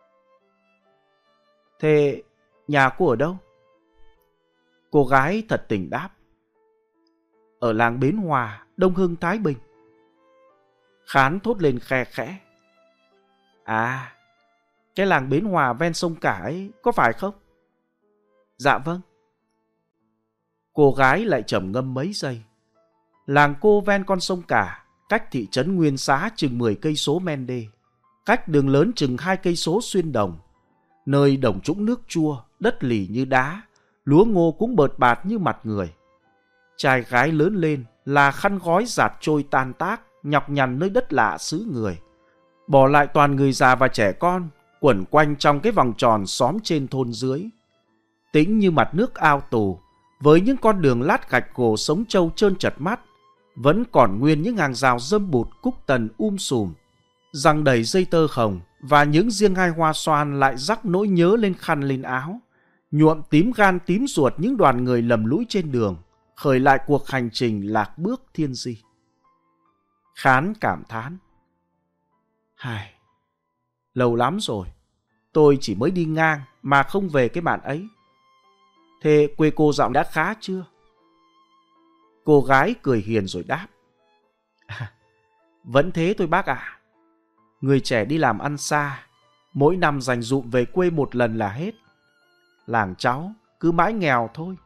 Thế nhà cô ở đâu? Cô gái thật tình đáp. Ở làng Bến Hòa, Đông Hưng, Thái Bình. Khán thốt lên khe khẽ. À, cái làng Bến Hòa ven sông Cả ấy, có phải không? Dạ vâng. Cô gái lại trầm ngâm mấy giây. Làng cô ven con sông Cả, cách thị trấn Nguyên Xá chừng mười cây số men đê, cách đường lớn chừng hai cây số xuyên đồng. Nơi đồng trũng nước chua, đất lì như đá, lúa ngô cũng bợt bạt như mặt người. Trai gái lớn lên là khăn gói giạt trôi tan tác, nhọc nhằn nơi đất lạ xứ người. Bỏ lại toàn người già và trẻ con, quẩn quanh trong cái vòng tròn xóm trên thôn dưới. Tĩnh như mặt nước ao tù, với những con đường lát gạch gồ sống trâu trơn chật mắt, vẫn còn nguyên những hàng rào dâm bụt cúc tần um sùm, răng đầy dây tơ hồng, và những riêng hai hoa xoan lại rắc nỗi nhớ lên khăn lên áo, nhuộm tím gan tím ruột những đoàn người lầm lũi trên đường, khởi lại cuộc hành trình lạc bước thiên di. Khán cảm thán. Hài, lâu lắm rồi, tôi chỉ mới đi ngang mà không về cái bản ấy. Thế quê cô dạo đã khá chưa? Cô gái cười hiền rồi đáp. À, vẫn thế thôi bác ạ. À. Người trẻ đi làm ăn xa, mỗi năm dành dụm về quê một lần là hết. Làng cháu cứ mãi nghèo thôi.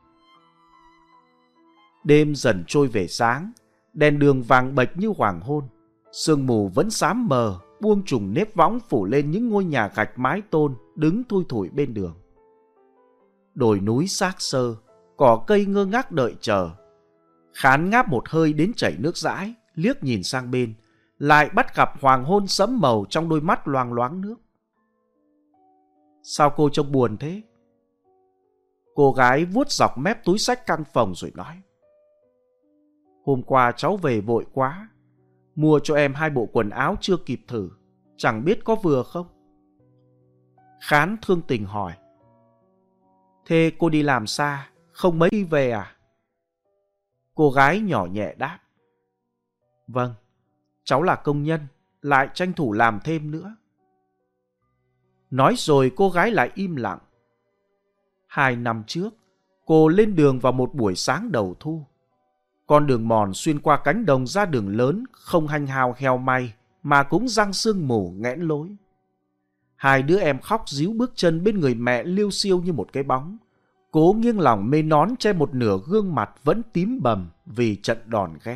Đêm dần trôi về sáng, đèn đường vàng bệch như hoàng hôn. Sương mù vẫn xám mờ, buông trùng nếp võng phủ lên những ngôi nhà gạch mái tôn đứng thui thủi bên đường. Đồi núi xác xơ, cỏ cây ngơ ngác đợi chờ. Khán ngáp một hơi đến chảy nước dãi, liếc nhìn sang bên, lại bắt gặp hoàng hôn sẫm màu trong đôi mắt loang loáng nước. Sao cô trông buồn thế? Cô gái vuốt dọc mép túi xách căng phồng rồi nói. Hôm qua cháu về vội quá, mua cho em hai bộ quần áo chưa kịp thử, chẳng biết có vừa không? Khán thương tình hỏi. Thế cô đi làm xa, không mấy đi về à? Cô gái nhỏ nhẹ đáp. Vâng, cháu là công nhân, lại tranh thủ làm thêm nữa. Nói rồi cô gái lại im lặng. Hai năm trước, cô lên đường vào một buổi sáng đầu thu. Con đường mòn xuyên qua cánh đồng ra đường lớn không hanh hào heo may mà cũng răng sương mù nghẽn lối. Hai đứa em khóc ríu bước chân bên người mẹ liêu xiêu như một cái bóng, cố nghiêng lòng mê nón che một nửa gương mặt vẫn tím bầm vì trận đòn ghen.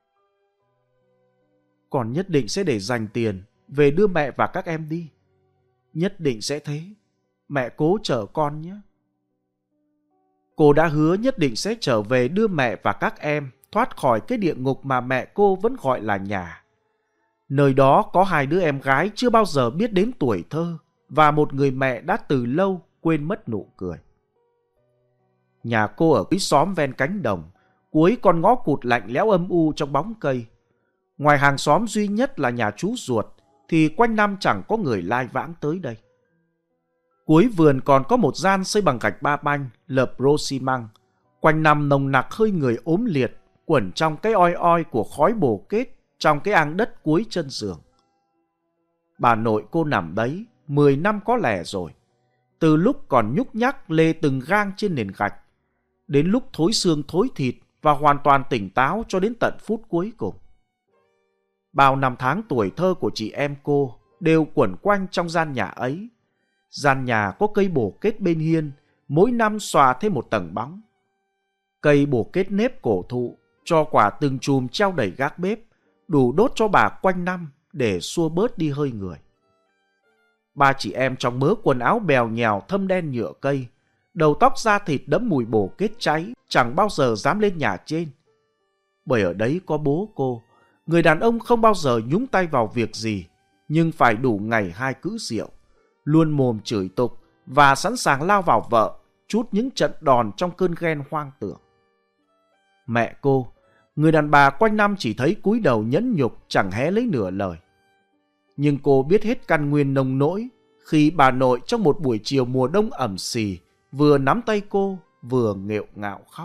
Còn nhất định sẽ để dành tiền về đưa mẹ và các em đi. Nhất định sẽ thế. Mẹ cố chở con nhé. Cô đã hứa nhất định sẽ trở về đưa mẹ và các em thoát khỏi cái địa ngục mà mẹ cô vẫn gọi là nhà. Nơi đó có hai đứa em gái chưa bao giờ biết đến tuổi thơ và một người mẹ đã từ lâu quên mất nụ cười. Nhà cô ở cái xóm ven cánh đồng, cuối con ngõ cụt lạnh lẽo âm u trong bóng cây. Ngoài hàng xóm duy nhất là nhà chú ruột, thì quanh năm chẳng có người lai vãng tới đây. Cuối vườn còn có một gian xây bằng gạch ba banh, lợp rô xi măng. Quanh năm nồng nặc hơi người ốm liệt, quẩn trong cái oi oi của khói bồ kết trong cái áng đất cuối chân giường. Bà nội cô nằm đấy, mười năm có lẻ rồi. Từ lúc còn nhúc nhắc lê từng gang trên nền gạch, đến lúc thối xương thối thịt và hoàn toàn tỉnh táo cho đến tận phút cuối cùng. Bao năm tháng tuổi thơ của chị em cô đều quẩn quanh trong gian nhà ấy. Gian nhà có cây bồ kết bên hiên, mỗi năm xòa thêm một tầng bóng. Cây bồ kết nếp cổ thụ, cho quả từng chùm treo đầy gác bếp, đủ đốt cho bà quanh năm để xua bớt đi hơi người. Ba chị em trong mớ quần áo bèo nhèo thâm đen nhựa cây, đầu tóc da thịt đẫm mùi bồ kết cháy, chẳng bao giờ dám lên nhà trên. Bởi ở đấy có bố cô, người đàn ông không bao giờ nhúng tay vào việc gì, nhưng phải đủ ngày hai cữ rượu, luôn mồm chửi tục và sẵn sàng lao vào vợ, trút những trận đòn trong cơn ghen hoang tưởng. Mẹ cô, người đàn bà quanh năm chỉ thấy cúi đầu nhẫn nhục, chẳng hé lấy nửa lời. Nhưng cô biết hết căn nguyên nông nỗi khi bà nội trong một buổi chiều mùa đông ẩm xì vừa nắm tay cô vừa nghẹo ngạo khóc.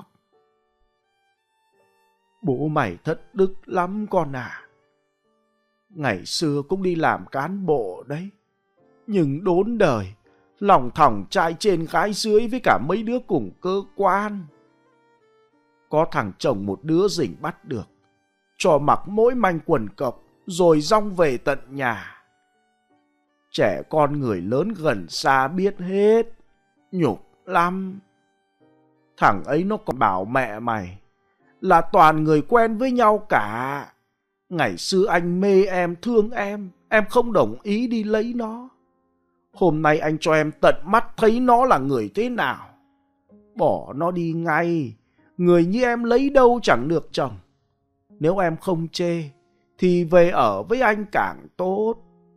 Bố mày thất đức lắm con à. Ngày xưa cũng đi làm cán bộ đấy, nhưng đốn đời lòng thòng trai trên gái dưới với cả mấy đứa cùng cơ quan. Có thằng chồng một đứa rình bắt được, cho mặc mỗi manh quần cộc rồi rong về tận nhà. Trẻ con người lớn gần xa biết hết, nhục lắm. Thằng ấy nó còn bảo mẹ mày là toàn người quen với nhau cả. Ngày xưa anh mê em, thương em, em không đồng ý đi lấy nó. Hôm nay anh cho em tận mắt thấy nó là người thế nào. Bỏ nó đi ngay, người như em lấy đâu chẳng được chồng. Nếu em không chê thì về ở với anh càng tốt.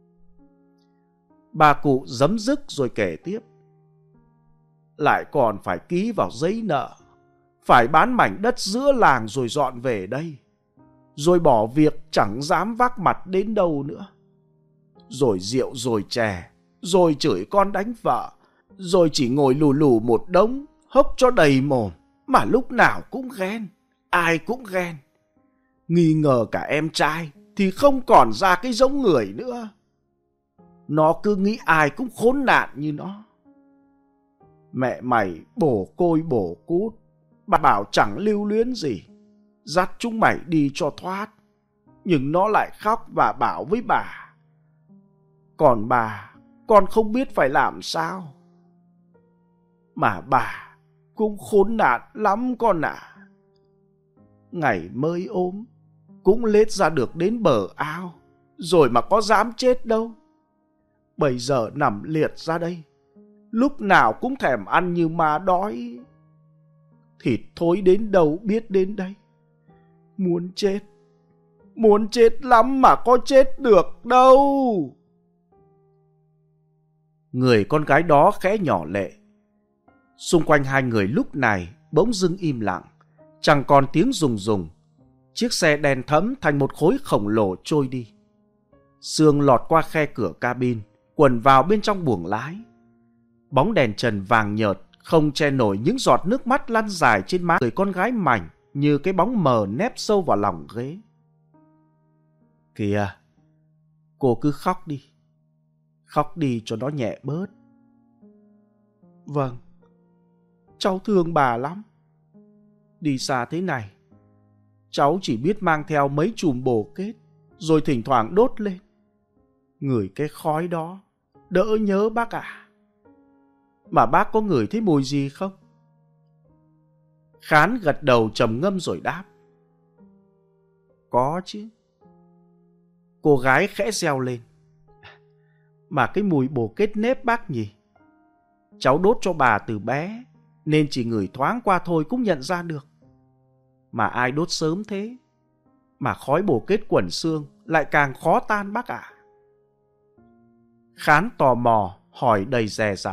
Bà cụ giấm dứt rồi kể tiếp. Lại còn phải ký vào giấy nợ, phải bán mảnh đất giữa làng rồi dọn về đây, rồi bỏ việc chẳng dám vác mặt đến đâu nữa. Rồi rượu rồi chè, rồi chửi con đánh vợ, rồi chỉ ngồi lù lù một đống, hốc cho đầy mồm, mà lúc nào cũng ghen, ai cũng ghen. Nghi ngờ cả em trai thì không còn ra cái giống người nữa. Nó cứ nghĩ ai cũng khốn nạn như nó. Mẹ mày bổ côi bổ cút, bà bảo chẳng lưu luyến gì, dắt chúng mày đi cho thoát. Nhưng nó lại khóc và bảo với bà. Còn bà, con không biết phải làm sao. Mà bà cũng khốn nạn lắm con ạ. À. Ngày mới ốm, cũng lết ra được đến bờ ao, rồi mà có dám chết đâu. Bây giờ nằm liệt ra đây, lúc nào cũng thèm ăn như ma đói. Thịt thối đến đâu biết đến đây. Muốn chết, muốn chết lắm mà có chết được đâu. Người con gái đó khẽ nhỏ lệ. Xung quanh hai người lúc này bỗng dưng im lặng, chẳng còn tiếng rùng rùng. Chiếc xe đen thẫm thành một khối khổng lồ trôi đi. Sương lọt qua khe cửa cabin, quần vào bên trong buồng lái. Bóng đèn trần vàng nhợt không che nổi những giọt nước mắt lăn dài trên má người con gái mảnh như cái bóng mờ nép sâu vào lòng ghế. Kìa, cô cứ khóc đi. Khóc đi cho nó nhẹ bớt. Vâng, cháu thương bà lắm. Đi xa thế này, cháu chỉ biết mang theo mấy chùm bồ kết, rồi thỉnh thoảng đốt lên. Ngửi cái khói đó, đỡ nhớ bác à. Mà bác có ngửi thấy mùi gì không? Khán gật đầu trầm ngâm rồi đáp. Có chứ. Cô gái khẽ reo lên. Mà cái mùi bồ kết nếp bác nhỉ? Cháu đốt cho bà từ bé, nên chỉ ngửi thoáng qua thôi cũng nhận ra được. Mà ai đốt sớm thế? Mà khói bồ kết quẩn xương lại càng khó tan bác ạ. À. Khán tò mò hỏi đầy dè dặt.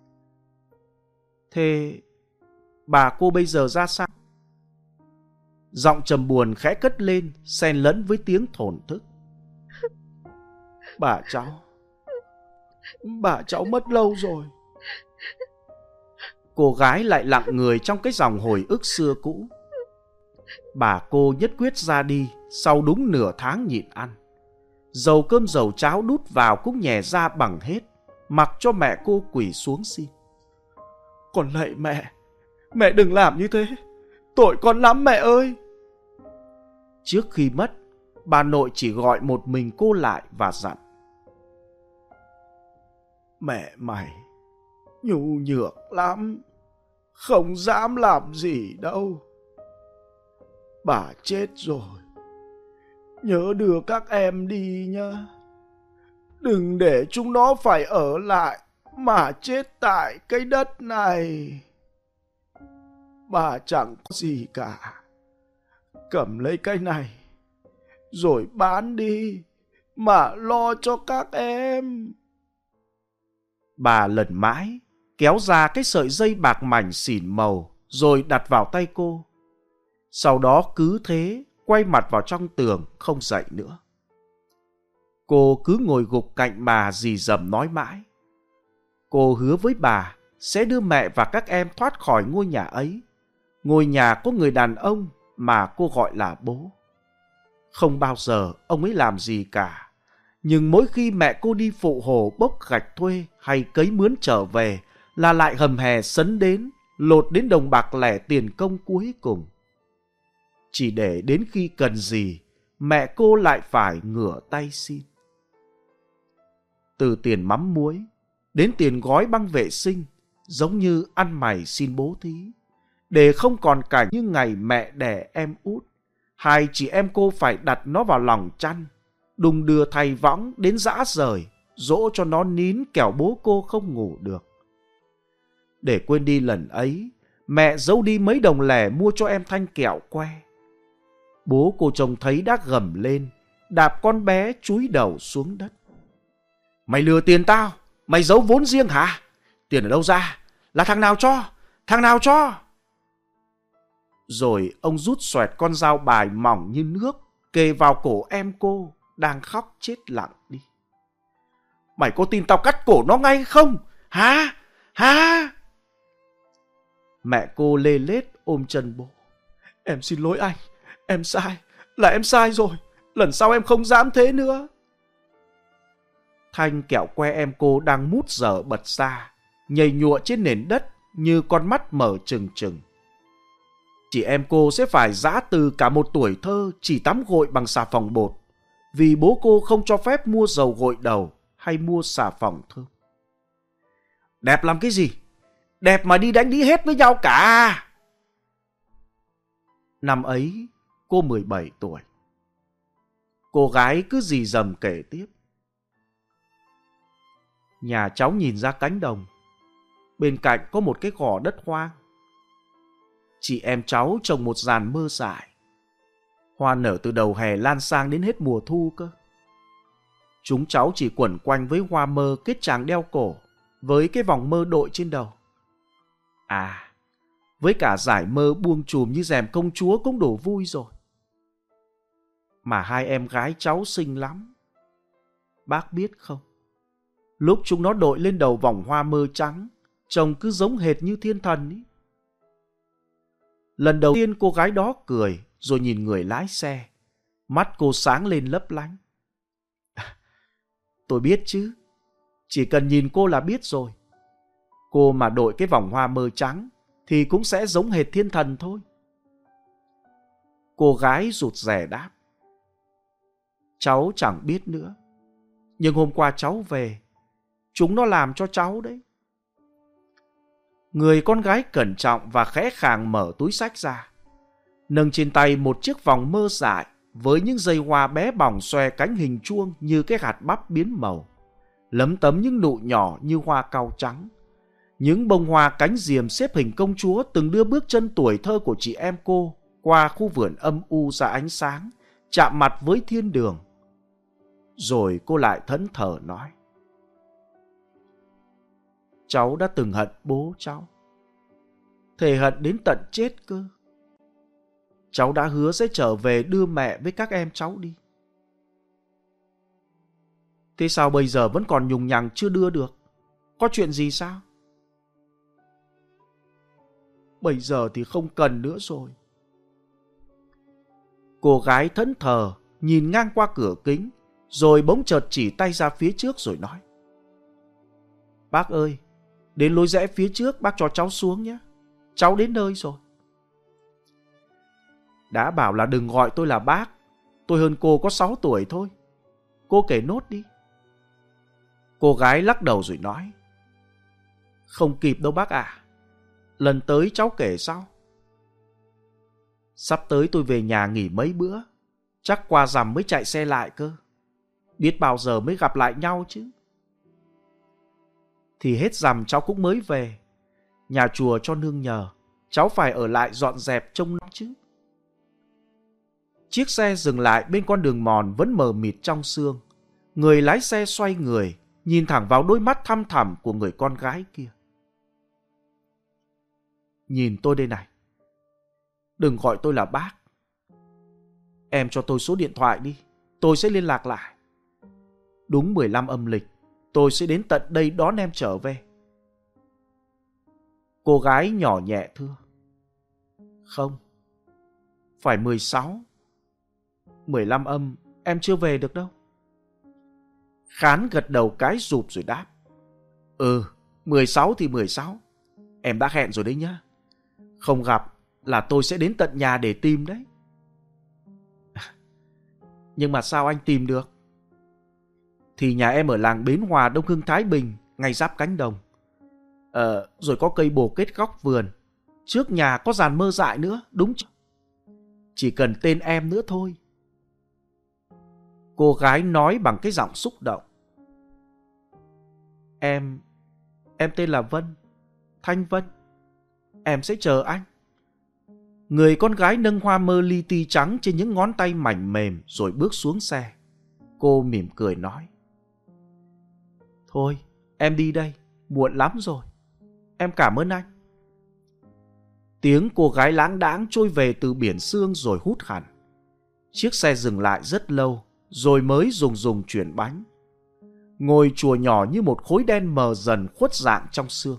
Thế bà cô bây giờ ra sao? Giọng trầm buồn khẽ cất lên, xen lẫn với tiếng thổn thức. Bà cháu, bà cháu mất lâu rồi. Cô gái lại lặng người trong cái dòng hồi ức xưa cũ. Bà cô nhất quyết ra đi sau đúng nửa tháng nhịn ăn. Dầu cơm dầu cháo đút vào cũng nhè ra bằng hết, mặc cho mẹ cô quỳ xuống xin. Con lạy mẹ, mẹ đừng làm như thế, tội con lắm mẹ ơi. Trước khi mất, bà nội chỉ gọi một mình cô lại và dặn. Mẹ mày nhu nhược lắm, không dám làm gì đâu. Bà chết rồi, nhớ đưa các em đi nhá. Đừng để chúng nó phải ở lại mà chết tại cái đất này. Bà chẳng có gì cả. Cầm lấy cái này rồi bán đi mà lo cho các em. Bà lần mãi, kéo ra cái sợi dây bạc mảnh xỉn màu rồi đặt vào tay cô. Sau đó cứ thế quay mặt vào trong tường không dậy nữa. Cô cứ ngồi gục cạnh bà rì rầm nói mãi. Cô hứa với bà sẽ đưa mẹ và các em thoát khỏi ngôi nhà ấy. Ngôi nhà có người đàn ông mà cô gọi là bố. Không bao giờ ông ấy làm gì cả. Nhưng mỗi khi mẹ cô đi phụ hồ bốc gạch thuê hay cấy mướn trở về là lại hầm hè sấn đến, lột đến đồng bạc lẻ tiền công cuối cùng. Chỉ để đến khi cần gì, mẹ cô lại phải ngửa tay xin. Từ tiền mắm muối đến tiền gói băng vệ sinh, giống như ăn mày xin bố thí, để không còn cảnh như ngày mẹ đẻ em út, hai chị em cô phải đặt nó vào lòng chăn, đùng đưa thay võng đến rã rời, dỗ cho nó nín kẻo bố cô không ngủ được. Để quên đi lần ấy, mẹ giấu đi mấy đồng lẻ mua cho em thanh kẹo que. Bố cô trông thấy đã gầm lên, đạp con bé chúi đầu xuống đất. Mày lừa tiền tao, mày giấu vốn riêng hả? Tiền ở đâu ra? Là thằng nào cho? Thằng nào cho? Rồi ông rút xoẹt con dao bài mỏng như nước, kề vào cổ em cô, đang khóc chết lặng đi. Mày có tin tao cắt cổ nó ngay không? Hả? Hả? Mẹ cô lê lết ôm chân bố. Em xin lỗi anh, em sai, là em sai rồi, lần sau em không dám thế nữa. Thanh kẹo que em cô đang mút dở bật ra, nhầy nhụa trên nền đất như con mắt mở trừng trừng. Chị em cô sẽ phải giã từ cả một tuổi thơ chỉ tắm gội bằng xà phòng bột, vì bố cô không cho phép mua dầu gội đầu hay mua xà phòng thơm. Đẹp làm cái gì? Đẹp mà đi đánh đĩ hết với nhau cả. Năm ấy, cô mười bảy tuổi. Cô gái cứ rì rầm kể tiếp. Nhà cháu nhìn ra cánh đồng. Bên cạnh có một cái gò đất hoang. Chị em cháu trồng một giàn mơ dại. Hoa nở từ đầu hè lan sang đến hết mùa thu cơ. Chúng cháu chỉ quẩn quanh với hoa mơ kết tràng đeo cổ, với cái vòng mơ đội trên đầu. À, với cả dải mơ buông chùm như rèm công chúa cũng đủ vui rồi. Mà hai em gái cháu xinh lắm. Bác biết không? Lúc chúng nó đội lên đầu vòng hoa mơ trắng, trông cứ giống hệt như thiên thần ý. Lần đầu tiên cô gái đó cười, rồi nhìn người lái xe. Mắt cô sáng lên lấp lánh. Tôi biết chứ. Chỉ cần nhìn cô là biết rồi. Cô mà đội cái vòng hoa mơ trắng thì cũng sẽ giống hệt thiên thần thôi. Cô gái rụt rè đáp. Cháu chẳng biết nữa. Nhưng hôm qua cháu về, chúng nó làm cho cháu đấy. Người con gái cẩn trọng và khẽ khàng mở túi xách ra, nâng trên tay một chiếc vòng mơ dại với những dây hoa bé bỏng xòe cánh hình chuông như cái hạt bắp biến màu, lấm tấm những nụ nhỏ như hoa cau trắng. Những bông hoa cánh diềm xếp hình công chúa từng đưa bước chân tuổi thơ của chị em cô qua khu vườn âm u ra ánh sáng, chạm mặt với thiên đường. Rồi cô lại thẫn thờ nói. Cháu đã từng hận bố cháu. Thề hận đến tận chết cơ. Cháu đã hứa sẽ trở về đưa mẹ với các em cháu đi. Thế sao bây giờ vẫn còn nhùng nhằng chưa đưa được? Có chuyện gì sao? Bây giờ thì không cần nữa rồi. Cô gái thẫn thờ nhìn ngang qua cửa kính, rồi bỗng chợt chỉ tay ra phía trước rồi nói. Bác ơi, đến lối rẽ phía trước bác cho cháu xuống nhé. Cháu đến nơi rồi. Đã bảo là đừng gọi tôi là bác. Tôi hơn cô có sáu tuổi thôi. Cô kể nốt đi. Cô gái lắc đầu rồi nói. Không kịp đâu bác à. Lần tới cháu kể sau. Sắp tới tôi về nhà nghỉ mấy bữa. Chắc qua rằm mới chạy xe lại cơ. Biết bao giờ mới gặp lại nhau chứ. Thì hết rằm cháu cũng mới về. Nhà chùa cho nương nhờ, cháu phải ở lại dọn dẹp trông nom chứ. Chiếc xe dừng lại bên con đường mòn vẫn mờ mịt trong sương. Người lái xe xoay người, nhìn thẳng vào đôi mắt thăm thẳm của người con gái kia. Nhìn tôi đây này. Đừng gọi tôi là bác. Em cho tôi số điện thoại đi, tôi sẽ liên lạc lại. Đúng mười lăm âm lịch, tôi sẽ đến tận đây đón em trở về. Cô gái nhỏ nhẹ thưa. Không, phải mười sáu. mười lăm âm em chưa về được đâu. Khán gật đầu cái rụp rồi đáp. Ừ, mười sáu thì mười sáu. Em đã hẹn rồi đấy nhá. Không gặp là tôi sẽ đến tận nhà để tìm đấy. Nhưng mà sao anh tìm được? Thì nhà em ở làng Bến Hòa, Đông Hưng, Thái Bình, ngay giáp cánh đồng. Ờ, rồi có cây bồ kết góc vườn. Trước nhà có giàn mơ dại nữa, đúng chứ? Chỉ cần tên em nữa thôi. Cô gái nói bằng cái giọng xúc động. Em, em tên là Vân, Thanh Vân. Em sẽ chờ anh. Người con gái nâng hoa mơ li ti trắng trên những ngón tay mảnh mềm rồi bước xuống xe. Cô mỉm cười nói. Thôi, em đi đây, muộn lắm rồi. Em cảm ơn anh. Tiếng cô gái láng đãng trôi về từ biển sương rồi hút hẳn. Chiếc xe dừng lại rất lâu rồi mới rùng rùng chuyển bánh. Ngôi chùa nhỏ như một khối đen mờ dần khuất dạng trong sương.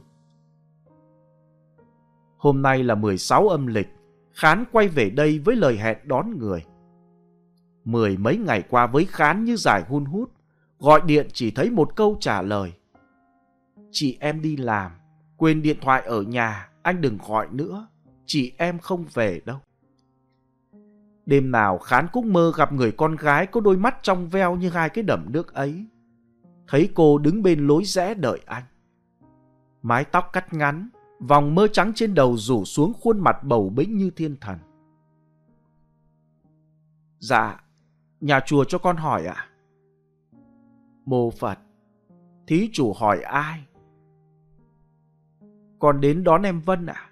Hôm nay là mười sáu âm lịch, Khán quay về đây với lời hẹn đón người. Mười mấy ngày qua với Khán như dài hun hút, gọi điện chỉ thấy một câu trả lời. Chị em đi làm, quên điện thoại ở nhà, anh đừng gọi nữa, chị em không về đâu. Đêm nào Khán cũng mơ gặp người con gái có đôi mắt trong veo như hai cái đầm nước ấy. Thấy cô đứng bên lối rẽ đợi anh. Mái tóc cắt ngắn, vòng mơ trắng trên đầu rủ xuống khuôn mặt bầu bĩnh như thiên thần. Dạ, nhà chùa cho con hỏi ạ. À? Mô Phật, thí chủ hỏi ai? Con đến đón em Vân ạ.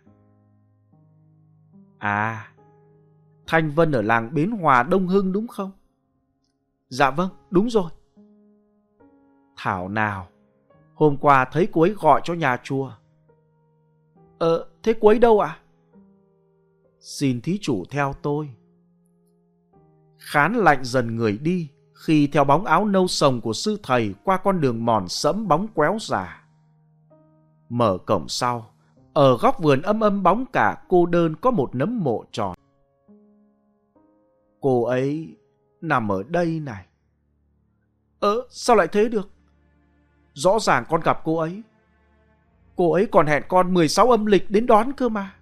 À? à, Thanh Vân ở làng Bến Hòa, Đông Hưng đúng không? Dạ vâng, đúng rồi. Thảo nào, hôm qua thấy cô ấy gọi cho nhà chùa. Ờ, thế cô ấy đâu ạ? À? Xin thí chủ theo tôi. Khán lạnh dần người đi khi theo bóng áo nâu sồng của sư thầy qua con đường mòn sẫm bóng quéo già. Mở cổng sau, ở góc vườn âm âm bóng cả cô đơn có một nấm mộ tròn. Cô ấy nằm ở đây này. Ơ, sao lại thế được? Rõ ràng con gặp cô ấy. Cô ấy còn hẹn con mười sáu âm lịch đến đón cơ mà.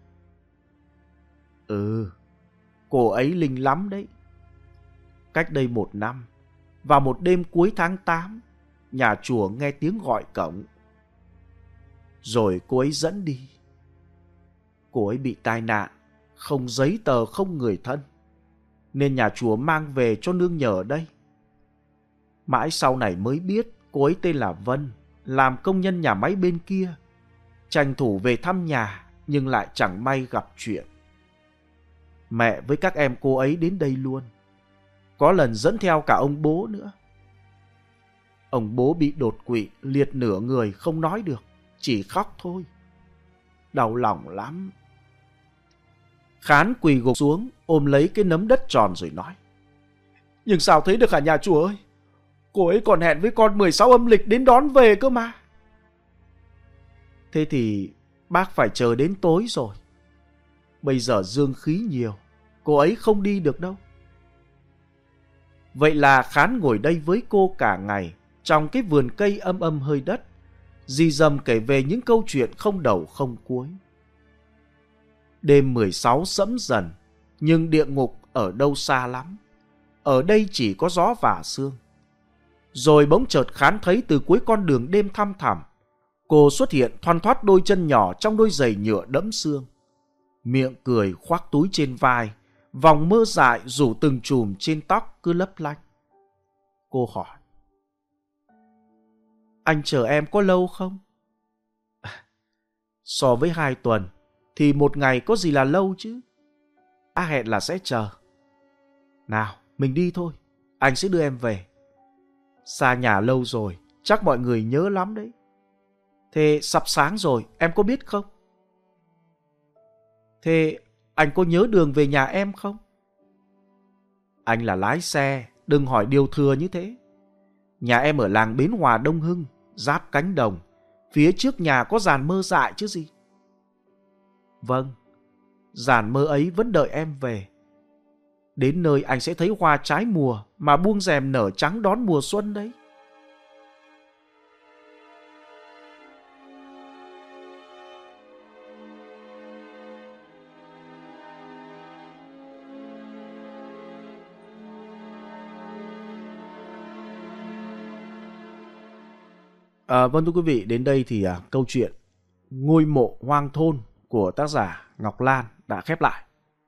Ừ, cô ấy linh lắm đấy. Cách đây một năm, vào một đêm cuối tháng tám, nhà chùa nghe tiếng gọi cổng. Rồi cô ấy dẫn đi. Cô ấy bị tai nạn, không giấy tờ, không người thân, nên nhà chùa mang về cho nương nhờ ở đây. Mãi sau này mới biết cô ấy tên là Vân, làm công nhân nhà máy bên kia. Tranh thủ về thăm nhà nhưng lại chẳng may gặp chuyện. Mẹ với các em cô ấy đến đây luôn. Có lần dẫn theo cả ông bố nữa. Ông bố bị đột quỵ, liệt nửa người, không nói được, chỉ khóc thôi. Đau lòng lắm. Khán quỳ gục xuống, ôm lấy cái nấm đất tròn rồi nói. Nhưng sao thế được hả nhà chùa ơi? Cô ấy còn hẹn với con mười sáu âm lịch đến đón về cơ mà. Thế thì bác phải chờ đến tối rồi. Bây giờ dương khí nhiều, cô ấy không đi được đâu. Vậy là Khán ngồi đây với cô cả ngày, trong cái vườn cây âm âm hơi đất, dì dầm kể về những câu chuyện không đầu không cuối. Đêm mười sáu sẫm dần, nhưng địa ngục ở đâu xa lắm. Ở đây chỉ có gió và sương. Rồi bỗng chợt Khán thấy từ cuối con đường đêm thăm thẳm, cô xuất hiện thoăn thoắt đôi chân nhỏ trong đôi giày nhựa đẫm sương. Miệng cười khoác túi trên vai, vòng mơ dại rủ từng chùm trên tóc cứ lấp lánh. Cô hỏi: Anh chờ em có lâu không? So với hai tuần thì một ngày có gì là lâu chứ. Đã hẹn là sẽ chờ. Nào, mình đi thôi, anh sẽ đưa em về. Xa nhà lâu rồi, chắc mọi người nhớ lắm đấy. Thế sắp sáng rồi, em có biết không? Thế anh có nhớ đường về nhà em không? Anh là lái xe, đừng hỏi điều thừa như thế. Nhà em ở làng Bến Hòa Đông Hưng, giáp cánh đồng. Phía trước nhà có giàn mơ dại chứ gì. Vâng, giàn mơ ấy vẫn đợi em về. Đến nơi anh sẽ thấy hoa trái mùa mà buông rèm nở trắng đón mùa xuân đấy. À, vâng thưa quý vị, đến đây thì à, câu chuyện Ngôi mộ hoang thôn của tác giả Ngọc Lan đã khép lại.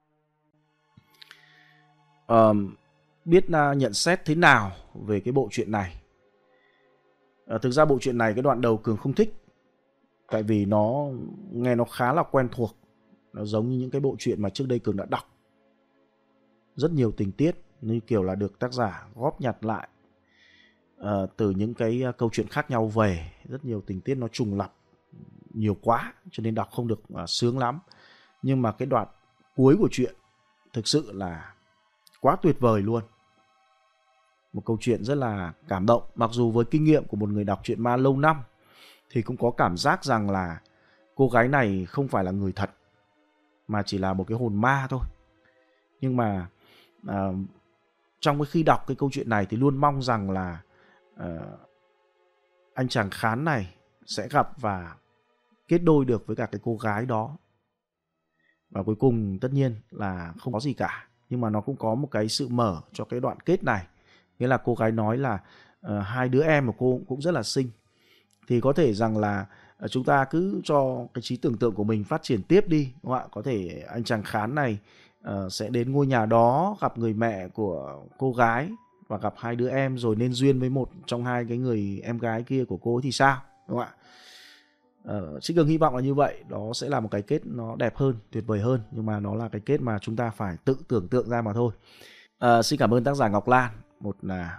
À, biết à, nhận xét thế nào về cái bộ truyện này? À, thực ra bộ truyện này cái đoạn đầu Cường không thích, tại vì nó nghe nó khá là quen thuộc. Nó giống như những cái bộ truyện mà trước đây Cường đã đọc. Rất nhiều tình tiết như kiểu là được tác giả góp nhặt lại Uh, từ những cái uh, câu chuyện khác nhau về. Rất nhiều tình tiết nó trùng lặp nhiều quá cho nên đọc không được uh, sướng lắm. Nhưng mà cái đoạn cuối của chuyện thực sự là quá tuyệt vời luôn. Một câu chuyện rất là cảm động. Mặc dù với kinh nghiệm của một người đọc truyện ma lâu năm thì cũng có cảm giác rằng là cô gái này không phải là người thật, mà chỉ là một cái hồn ma thôi. Nhưng mà uh, trong cái khi đọc cái câu chuyện này thì luôn mong rằng là Uh, anh chàng Khán này sẽ gặp và kết đôi được với cả cái cô gái đó. Và cuối cùng tất nhiên là không có gì cả, nhưng mà nó cũng có một cái sự mở cho cái đoạn kết này. Nghĩa là cô gái nói là uh, hai đứa em của cô cũng rất là xinh. Thì có thể rằng là uh, chúng ta cứ cho cái trí tưởng tượng của mình phát triển tiếp đi, đúng không ạ? Có thể anh chàng Khán này uh, sẽ đến ngôi nhà đó, gặp người mẹ của cô gái và gặp hai đứa em, rồi nên duyên với một trong hai cái người em gái kia của cô ấy thì sao, đúng không ạ? Ờ, Chí Cường hy vọng là như vậy. Đó sẽ là một cái kết nó đẹp hơn, tuyệt vời hơn. Nhưng mà nó là cái kết mà chúng ta phải tự tưởng tượng ra mà thôi. à, Xin cảm ơn tác giả Ngọc Lan. Một là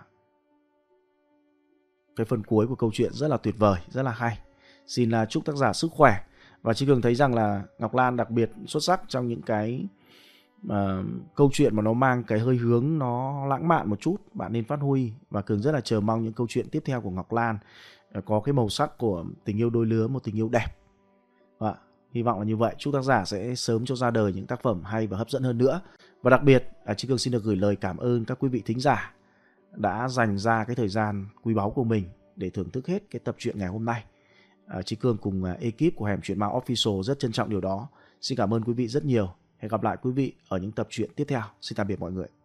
cái phần cuối của câu chuyện rất là tuyệt vời, rất là hay. Xin là chúc tác giả sức khỏe. Và Chí Cường thấy rằng là Ngọc Lan đặc biệt xuất sắc trong những cái Uh, câu chuyện mà nó mang cái hơi hướng nó lãng mạn một chút, bạn nên phát huy. Và Cường rất là chờ mong những câu chuyện tiếp theo của Ngọc Lan uh, có cái màu sắc của tình yêu đôi lứa, một tình yêu đẹp. uh, Hy vọng là như vậy. Chúc tác giả sẽ sớm cho ra đời những tác phẩm hay và hấp dẫn hơn nữa. Và đặc biệt uh, Chí Cường xin được gửi lời cảm ơn các quý vị thính giả đã dành ra cái thời gian quý báu của mình để thưởng thức hết cái tập truyện ngày hôm nay. uh, Chí Cường cùng uh, ekip của Hẻm Truyện Ma Official rất trân trọng điều đó. Xin cảm ơn quý vị rất nhiều. Hẹn gặp lại quý vị ở những tập truyện tiếp theo. Xin tạm biệt mọi người.